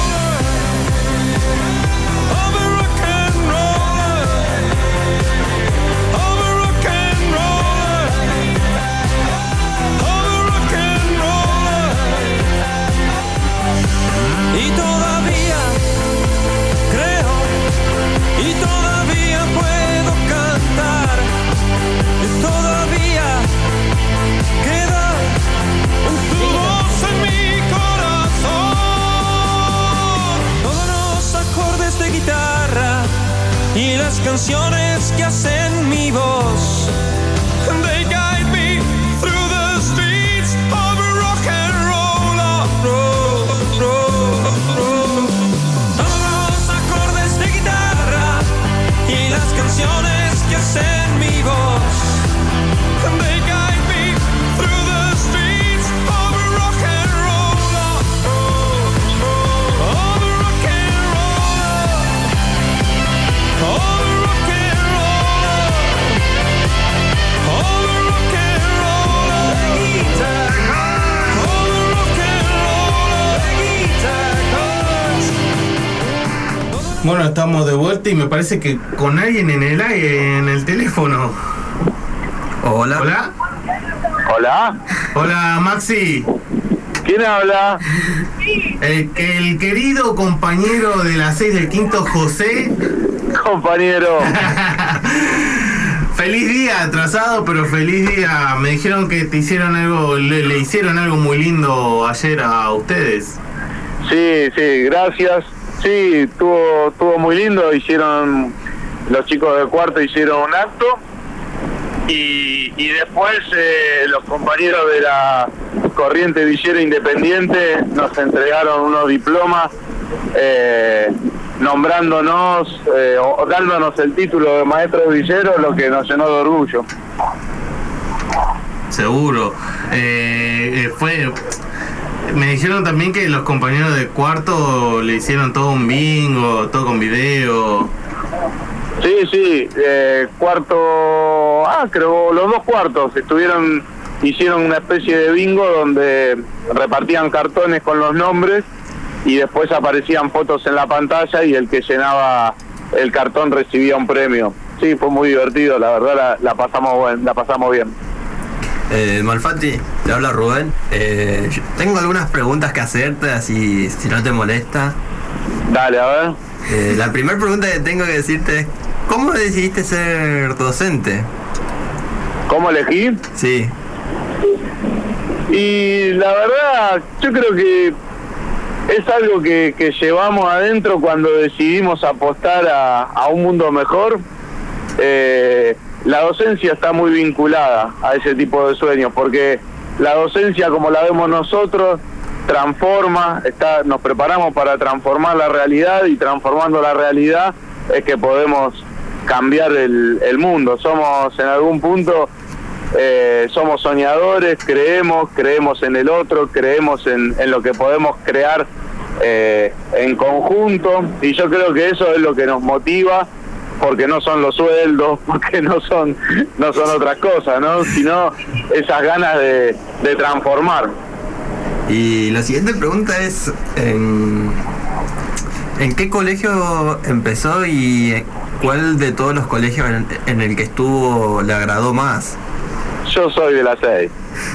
y todavía creo, y todavía puedo cantar, y todavía queda tu voz en mi corazón. Todos los acordes de guitarra y las canciones que hacen mi voz, they guide me through the streets of rock and roll, roll, roll, roll. Todos los acordes de guitarra y las canciones que hacen mi voz, they guide me through the streets of rock and roll, of rock and roll, of rock and roll, of rock and roll, guitar, of rock and roll, guitar. Bueno, estamos de vuelta y me parece que con alguien en el aire, en el teléfono. Hola. Hola. Hola. Hola, Maxi. ¿Quién habla? El, el querido compañero de las seis del quinto, José. Compañero. Feliz día, atrasado, pero feliz día. Me dijeron que te hicieron algo, le, le hicieron algo muy lindo ayer a ustedes. Sí, sí, gracias. Sí, estuvo, estuvo muy lindo. Hicieron, los chicos de cuarto hicieron un acto. Y, y después eh, los compañeros de la Corriente Villera Independiente nos entregaron unos diplomas eh, nombrándonos, eh, o dándonos el título de maestros villeros, lo que nos llenó de orgullo. seguro. Eh, eh, fue... Me dijeron también que los compañeros de cuarto le hicieron todo un bingo, todo con video. Sí, sí, eh, cuarto, ah, creo los dos cuartos estuvieron, hicieron una especie de bingo donde repartían cartones con los nombres y después aparecían fotos en la pantalla y el que llenaba el cartón recibía un premio. Sí, fue muy divertido, la verdad la, la pasamos buen, la pasamos bien. Eh, Malfatti, te habla Rubén. Eh, tengo algunas preguntas que hacerte, así si no te molesta. Dale, a ver. Eh, la primera pregunta que tengo que decirte es, ¿cómo decidiste ser docente? ¿Cómo elegí? Sí. Y la verdad, yo creo que es algo que, que llevamos adentro cuando decidimos apostar a, a un mundo mejor. Eh, la docencia está muy vinculada a ese tipo de sueños, porque la docencia, como la vemos nosotros, transforma, está, nos preparamos para transformar la realidad, y transformando la realidad es que podemos cambiar el, el mundo. Somos en algún punto, eh, somos soñadores, creemos, creemos en el otro, creemos en, en lo que podemos crear eh, en conjunto, y yo creo que eso es lo que nos motiva, porque no son los sueldos, porque no son no son otras cosas, ¿no? Sino esas ganas de, de transformar. Y la siguiente pregunta es, ¿en, ¿en qué colegio empezó y cuál de todos los colegios en, en el que estuvo le agradó más? Yo soy de la seis.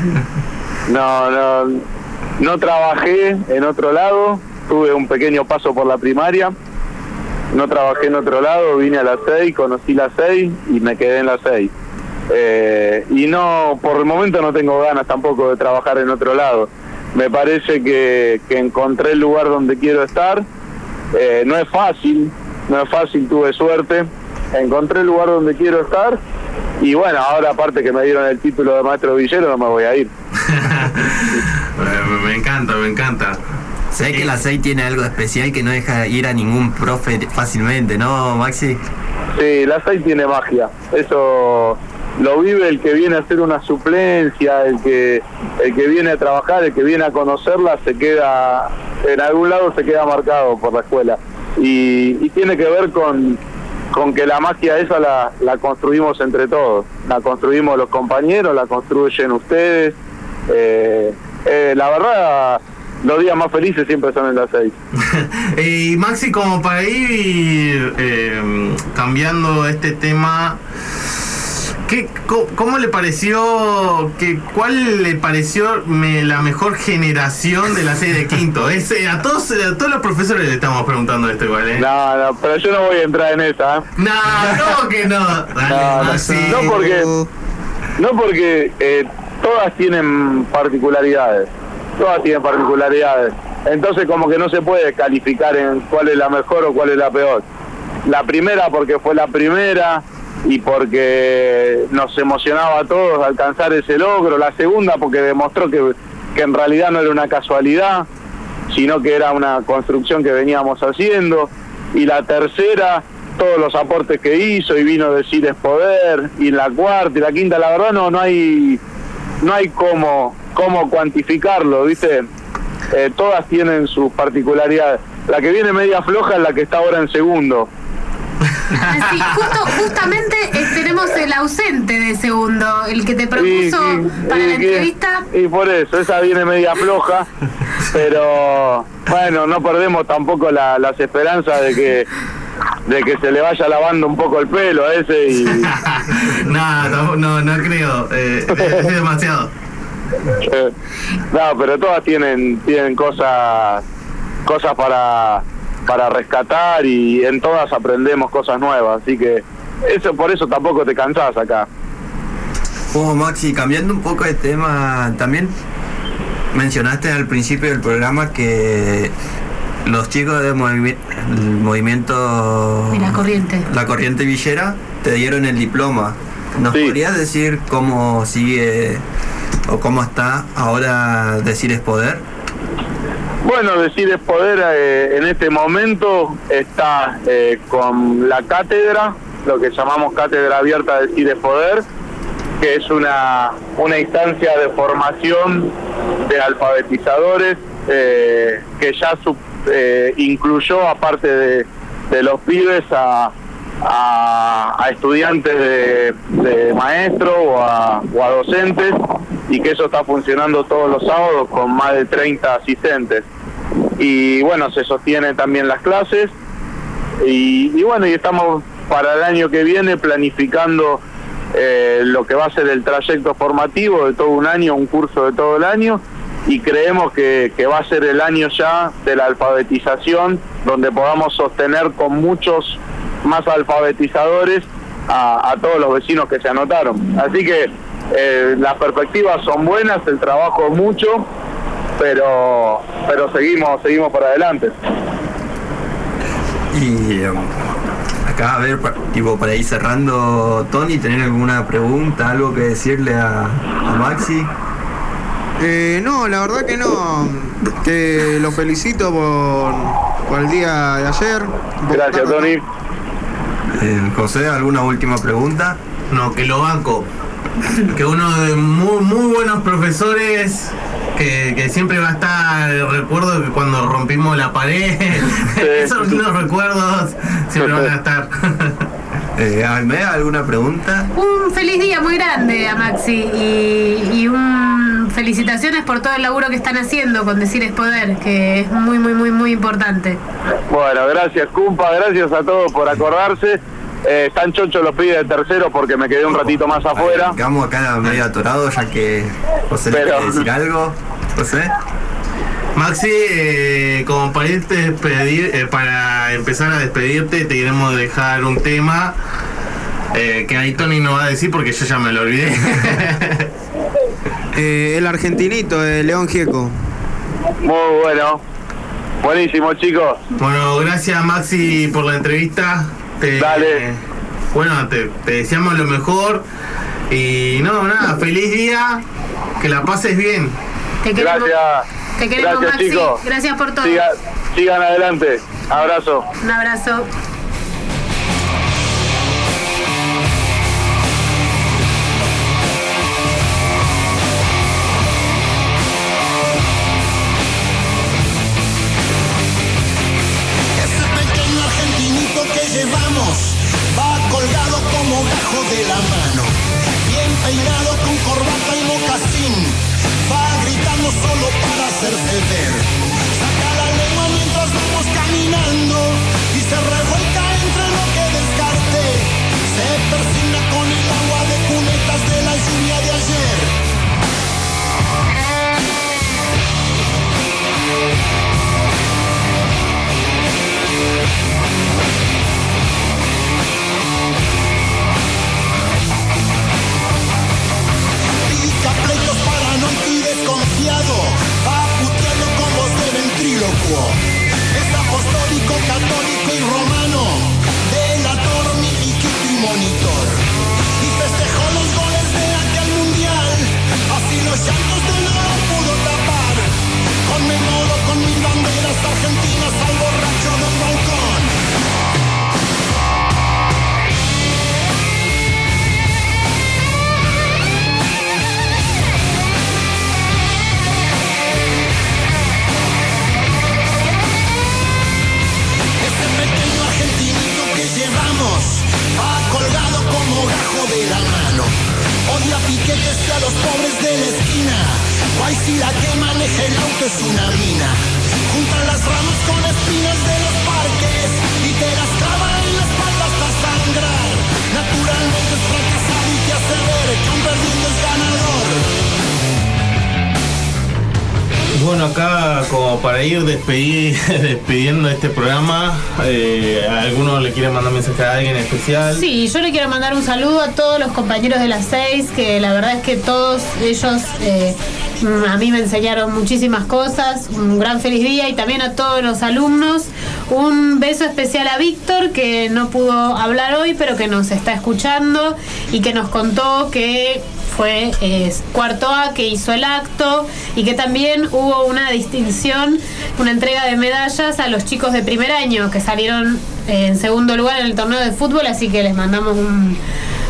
No, no, no trabajé en otro lado, tuve un pequeño paso por la primaria. No trabajé en otro lado, vine a la seis, conocí la seis y me quedé en la seis. Eh, y no, por el momento no tengo ganas tampoco de trabajar en otro lado. Me parece que, que encontré el lugar donde quiero estar. Eh, no es fácil, no es fácil, tuve suerte. Encontré el lugar donde quiero estar. Y bueno, ahora aparte que me dieron el título de maestro villero, no me voy a ir. me, me encanta, me encanta. Sé que la seis tiene algo especial que no deja ir a ningún profe fácilmente, ¿no, Maxi? Sí, la seis tiene magia. Eso lo vive el que viene a hacer una suplencia, el que el que viene a trabajar, el que viene a conocerla, se queda, en algún lado se queda marcado por la escuela. Y, y tiene que ver con, con que la magia esa la, la construimos entre todos. La construimos los compañeros, la construyen ustedes. Eh, eh, la verdad... Los días más felices siempre son en las seis. Y Maxi, como para ir eh, cambiando este tema, ¿qué, cómo, ¿cómo le pareció, que, cuál le pareció me, la mejor generación de la seis de quinto? Es, eh, a, todos, a todos los profesores le estamos preguntando esto igual, ¿eh? No, no, pero yo no voy a entrar en esa. ¿eh? No, no, que no. Dale, no, Maxi. No porque, no porque eh, todas tienen particularidades. Todas tienen particularidades. Entonces como que no se puede calificar en cuál es la mejor o cuál es la peor. La primera porque fue la primera y porque nos emocionaba a todos alcanzar ese logro. La segunda porque demostró que, que en realidad no era una casualidad, sino que era una construcción que veníamos haciendo. Y la tercera, todos los aportes que hizo, y vino Decir es Poder. Y la cuarta y la quinta, la verdad no, no hay, no hay cómo... cómo cuantificarlo, ¿viste? Eh, todas tienen sus particularidades. La que viene media floja es la que está ahora en segundo. Sí, justo, justamente eh, tenemos el ausente de segundo, el que te propuso y, y, para y, la entrevista. Y por eso, esa viene media floja, pero bueno, no perdemos tampoco la, las esperanzas de que de que se le vaya lavando un poco el pelo a ese y... no, no, no creo, eh, es demasiado. No, pero todas tienen tienen cosas cosas para para rescatar, y en todas aprendemos cosas nuevas, así que eso, por eso tampoco te cansás acá. Oh, Maxi, cambiando un poco de tema, también mencionaste al principio del programa que los chicos del movi- movimiento de la corriente la corriente villera te dieron el diploma. ¿Nos sí. podrías decir cómo sigue o cómo está ahora Decir es Poder? Bueno, Decir es Poder eh, en este momento está eh, con la cátedra, lo que llamamos Cátedra Abierta Decir es Poder, que es una, una instancia de formación de alfabetizadores eh, que ya sub, eh, incluyó, aparte de, de los pibes, a, a, a estudiantes de, de maestro o a, o a docentes, y que eso está funcionando todos los sábados con más de treinta asistentes. Y bueno, se sostienen también las clases y, y bueno, y estamos para el año que viene planificando eh, lo que va a ser el trayecto formativo de todo un año, un curso de todo el año, y creemos que, que va a ser el año ya de la alfabetización, donde podamos sostener con muchos más alfabetizadores a, a todos los vecinos que se anotaron. Así que eh, las perspectivas son buenas, el trabajo es mucho, pero pero seguimos seguimos para adelante. Y um, acá, a ver, pa- tipo para ir cerrando, Tony, ¿tenés alguna pregunta, algo que decirle a, a Maxi? Eh, no, la verdad que no. Que lo felicito por, por el día de ayer. Gracias, Tony. Eh, José, ¿alguna última pregunta? No, que lo banco. Que uno de muy, muy buenos profesores que, que siempre va a estar. Recuerdo que cuando rompimos la pared, esos lindos recuerdos siempre van a estar. Eh, Almeda, ¿alguna pregunta? Un feliz día muy grande a Maxi y, y un felicitaciones por todo el laburo que están haciendo con Decir es Poder, que es muy, muy, muy, muy importante. Bueno, gracias, Cumpa, gracias a todos por acordarse. Eh, están chochos los pibes de tercero porque me quedé un ratito más afuera. Quedamos acá medio atorados ya que José le Pero- quiere decir algo. José. Maxi, eh, como para irte a despedir, eh, para empezar a despedirte, te queremos dejar un tema eh, que ahí Tony no va a decir porque yo ya me lo olvidé. Eh, el argentinito de León Gieco. Muy bueno. Buenísimo, chicos. Bueno, gracias Maxi por la entrevista. Te, Dale. Bueno, te, te deseamos lo mejor. Y no, nada, feliz día. Que la pases bien. Te queremos, Gracias. te queremos Gracias, Maxi. chicos. Gracias por todo. Siga- sigan adelante. Abrazo. Un abrazo. Ese pequeño argentinito que llevamos va colgado como gajo de la mano, bien peinado con corbata y mocasín, va gritando solo para hacerse ver. Saca la lengua mientras vamos caminando y se revuelca entre lo que descarte. Se persigna con el agua de cunetas de la lluvia de ayer. Pica pleitos paranoico y desconfiado, va puteando con voz de ventrílocuo. Es apostólico, católico y romano, delator, miliquito y monitor. Y festejó los goles de aquel mundial, así los llantos de no lo pudo tapar. Conmemoro con mil banderas argentinas al borracho de un balcón. Ese pequeño argentinito que llevamos va colgado como gajo de la mano. Odia piquetes y a los pobres de la esquina. Guay, si la que maneja el auto es una mina. Junta las ramas con espinas de los parques y te las clava en la espalda hasta sangrar. Naturalmente es fracasado y te hace ver que un perdiendo es ganador. Bueno, acá como para ir despedir, despidiendo este programa, eh, ¿alguno le quiere mandar mensaje a alguien especial? Sí, yo le quiero mandar un saludo a todos los compañeros de las seis, que la verdad es que todos ellos eh, a mí me enseñaron muchísimas cosas. Un gran feliz día, y también a todos los alumnos. Un beso especial a Víctor, que no pudo hablar hoy, pero que nos está escuchando y que nos contó que fue eh, cuarto A, que hizo el acto, y que también hubo una distinción, una entrega de medallas a los chicos de primer año que salieron eh, en segundo lugar en el torneo de fútbol, así que les mandamos un,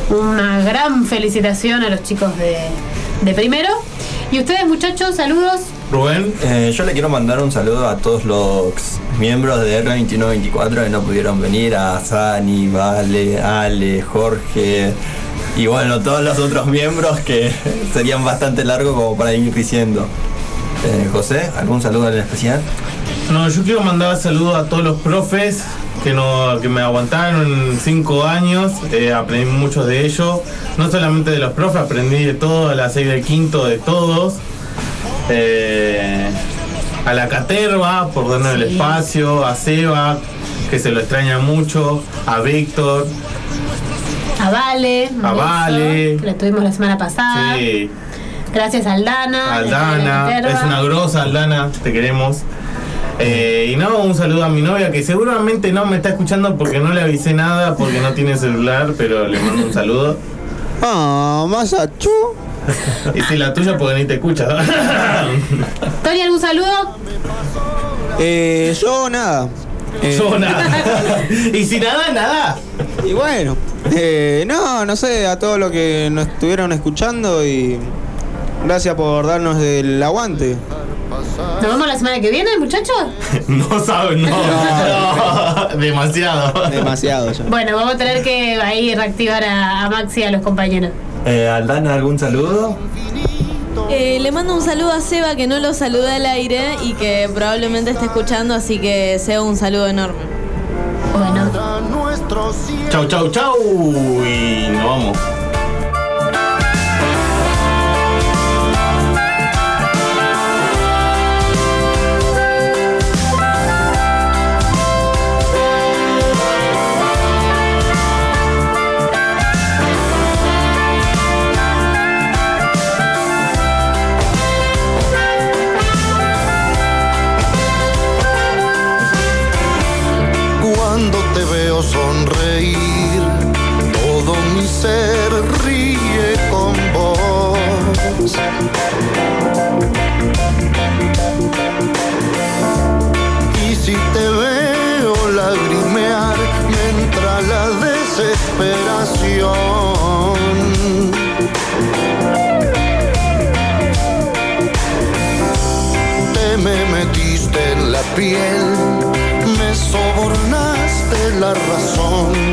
Una gran felicitación a los chicos de, de primero. Y ustedes, muchachos, saludos. Rubén. Eh, yo le quiero mandar un saludo a todos los miembros de R veintiuno veinticuatro que no pudieron venir, a Sani, Vale, Ale, Jorge y bueno, todos los otros miembros que serían bastante largos como para ir diciendo. Eh, José, ¿algún saludo en especial? No, yo quiero mandar saludos a todos los profes que, no, que me aguantaron cinco años, eh, aprendí mucho de ellos, no solamente de los profes, aprendí de todo, a la seis del quinto de todos, eh, a la caterva por darnos el espacio, a Seba, que se lo extraña mucho, a Víctor, A Vale. a Vale, Que la tuvimos la semana pasada. sí, Gracias a Aldana. Aldana, de es una grosa Aldana, te queremos. Eh, y no, un saludo a mi novia que seguramente no me está escuchando porque no le avisé nada, porque no tiene celular, pero le mando un saludo. Ah, Masachu. Y si la tuya porque ni te escucha. Tony, ¿algún saludo? Eh, yo nada. Eh, Yo nada. Y si nada, nada. Y bueno, eh, no, no sé, a todos los que nos estuvieron escuchando y gracias por darnos el aguante. ¿Nos vemos la semana que viene, muchachos? No saben, no. No, demasiado. Demasiado ya. Bueno, vamos a tener que ahí reactivar a, a Maxi y a los compañeros. Eh, Aldana, ¿algún saludo? Eh, le mando un saludo a Seba, que no lo saludé al aire y que probablemente esté escuchando, así que Seba, un saludo enorme. Bueno. Chau, chau, chau. Y nos vamos. Cuando te veo sonreír, todo mi ser ríe con vos. Y si te veo lagrimear, me entra la desesperación. Te me metiste en la piel, me sobornaste la razón.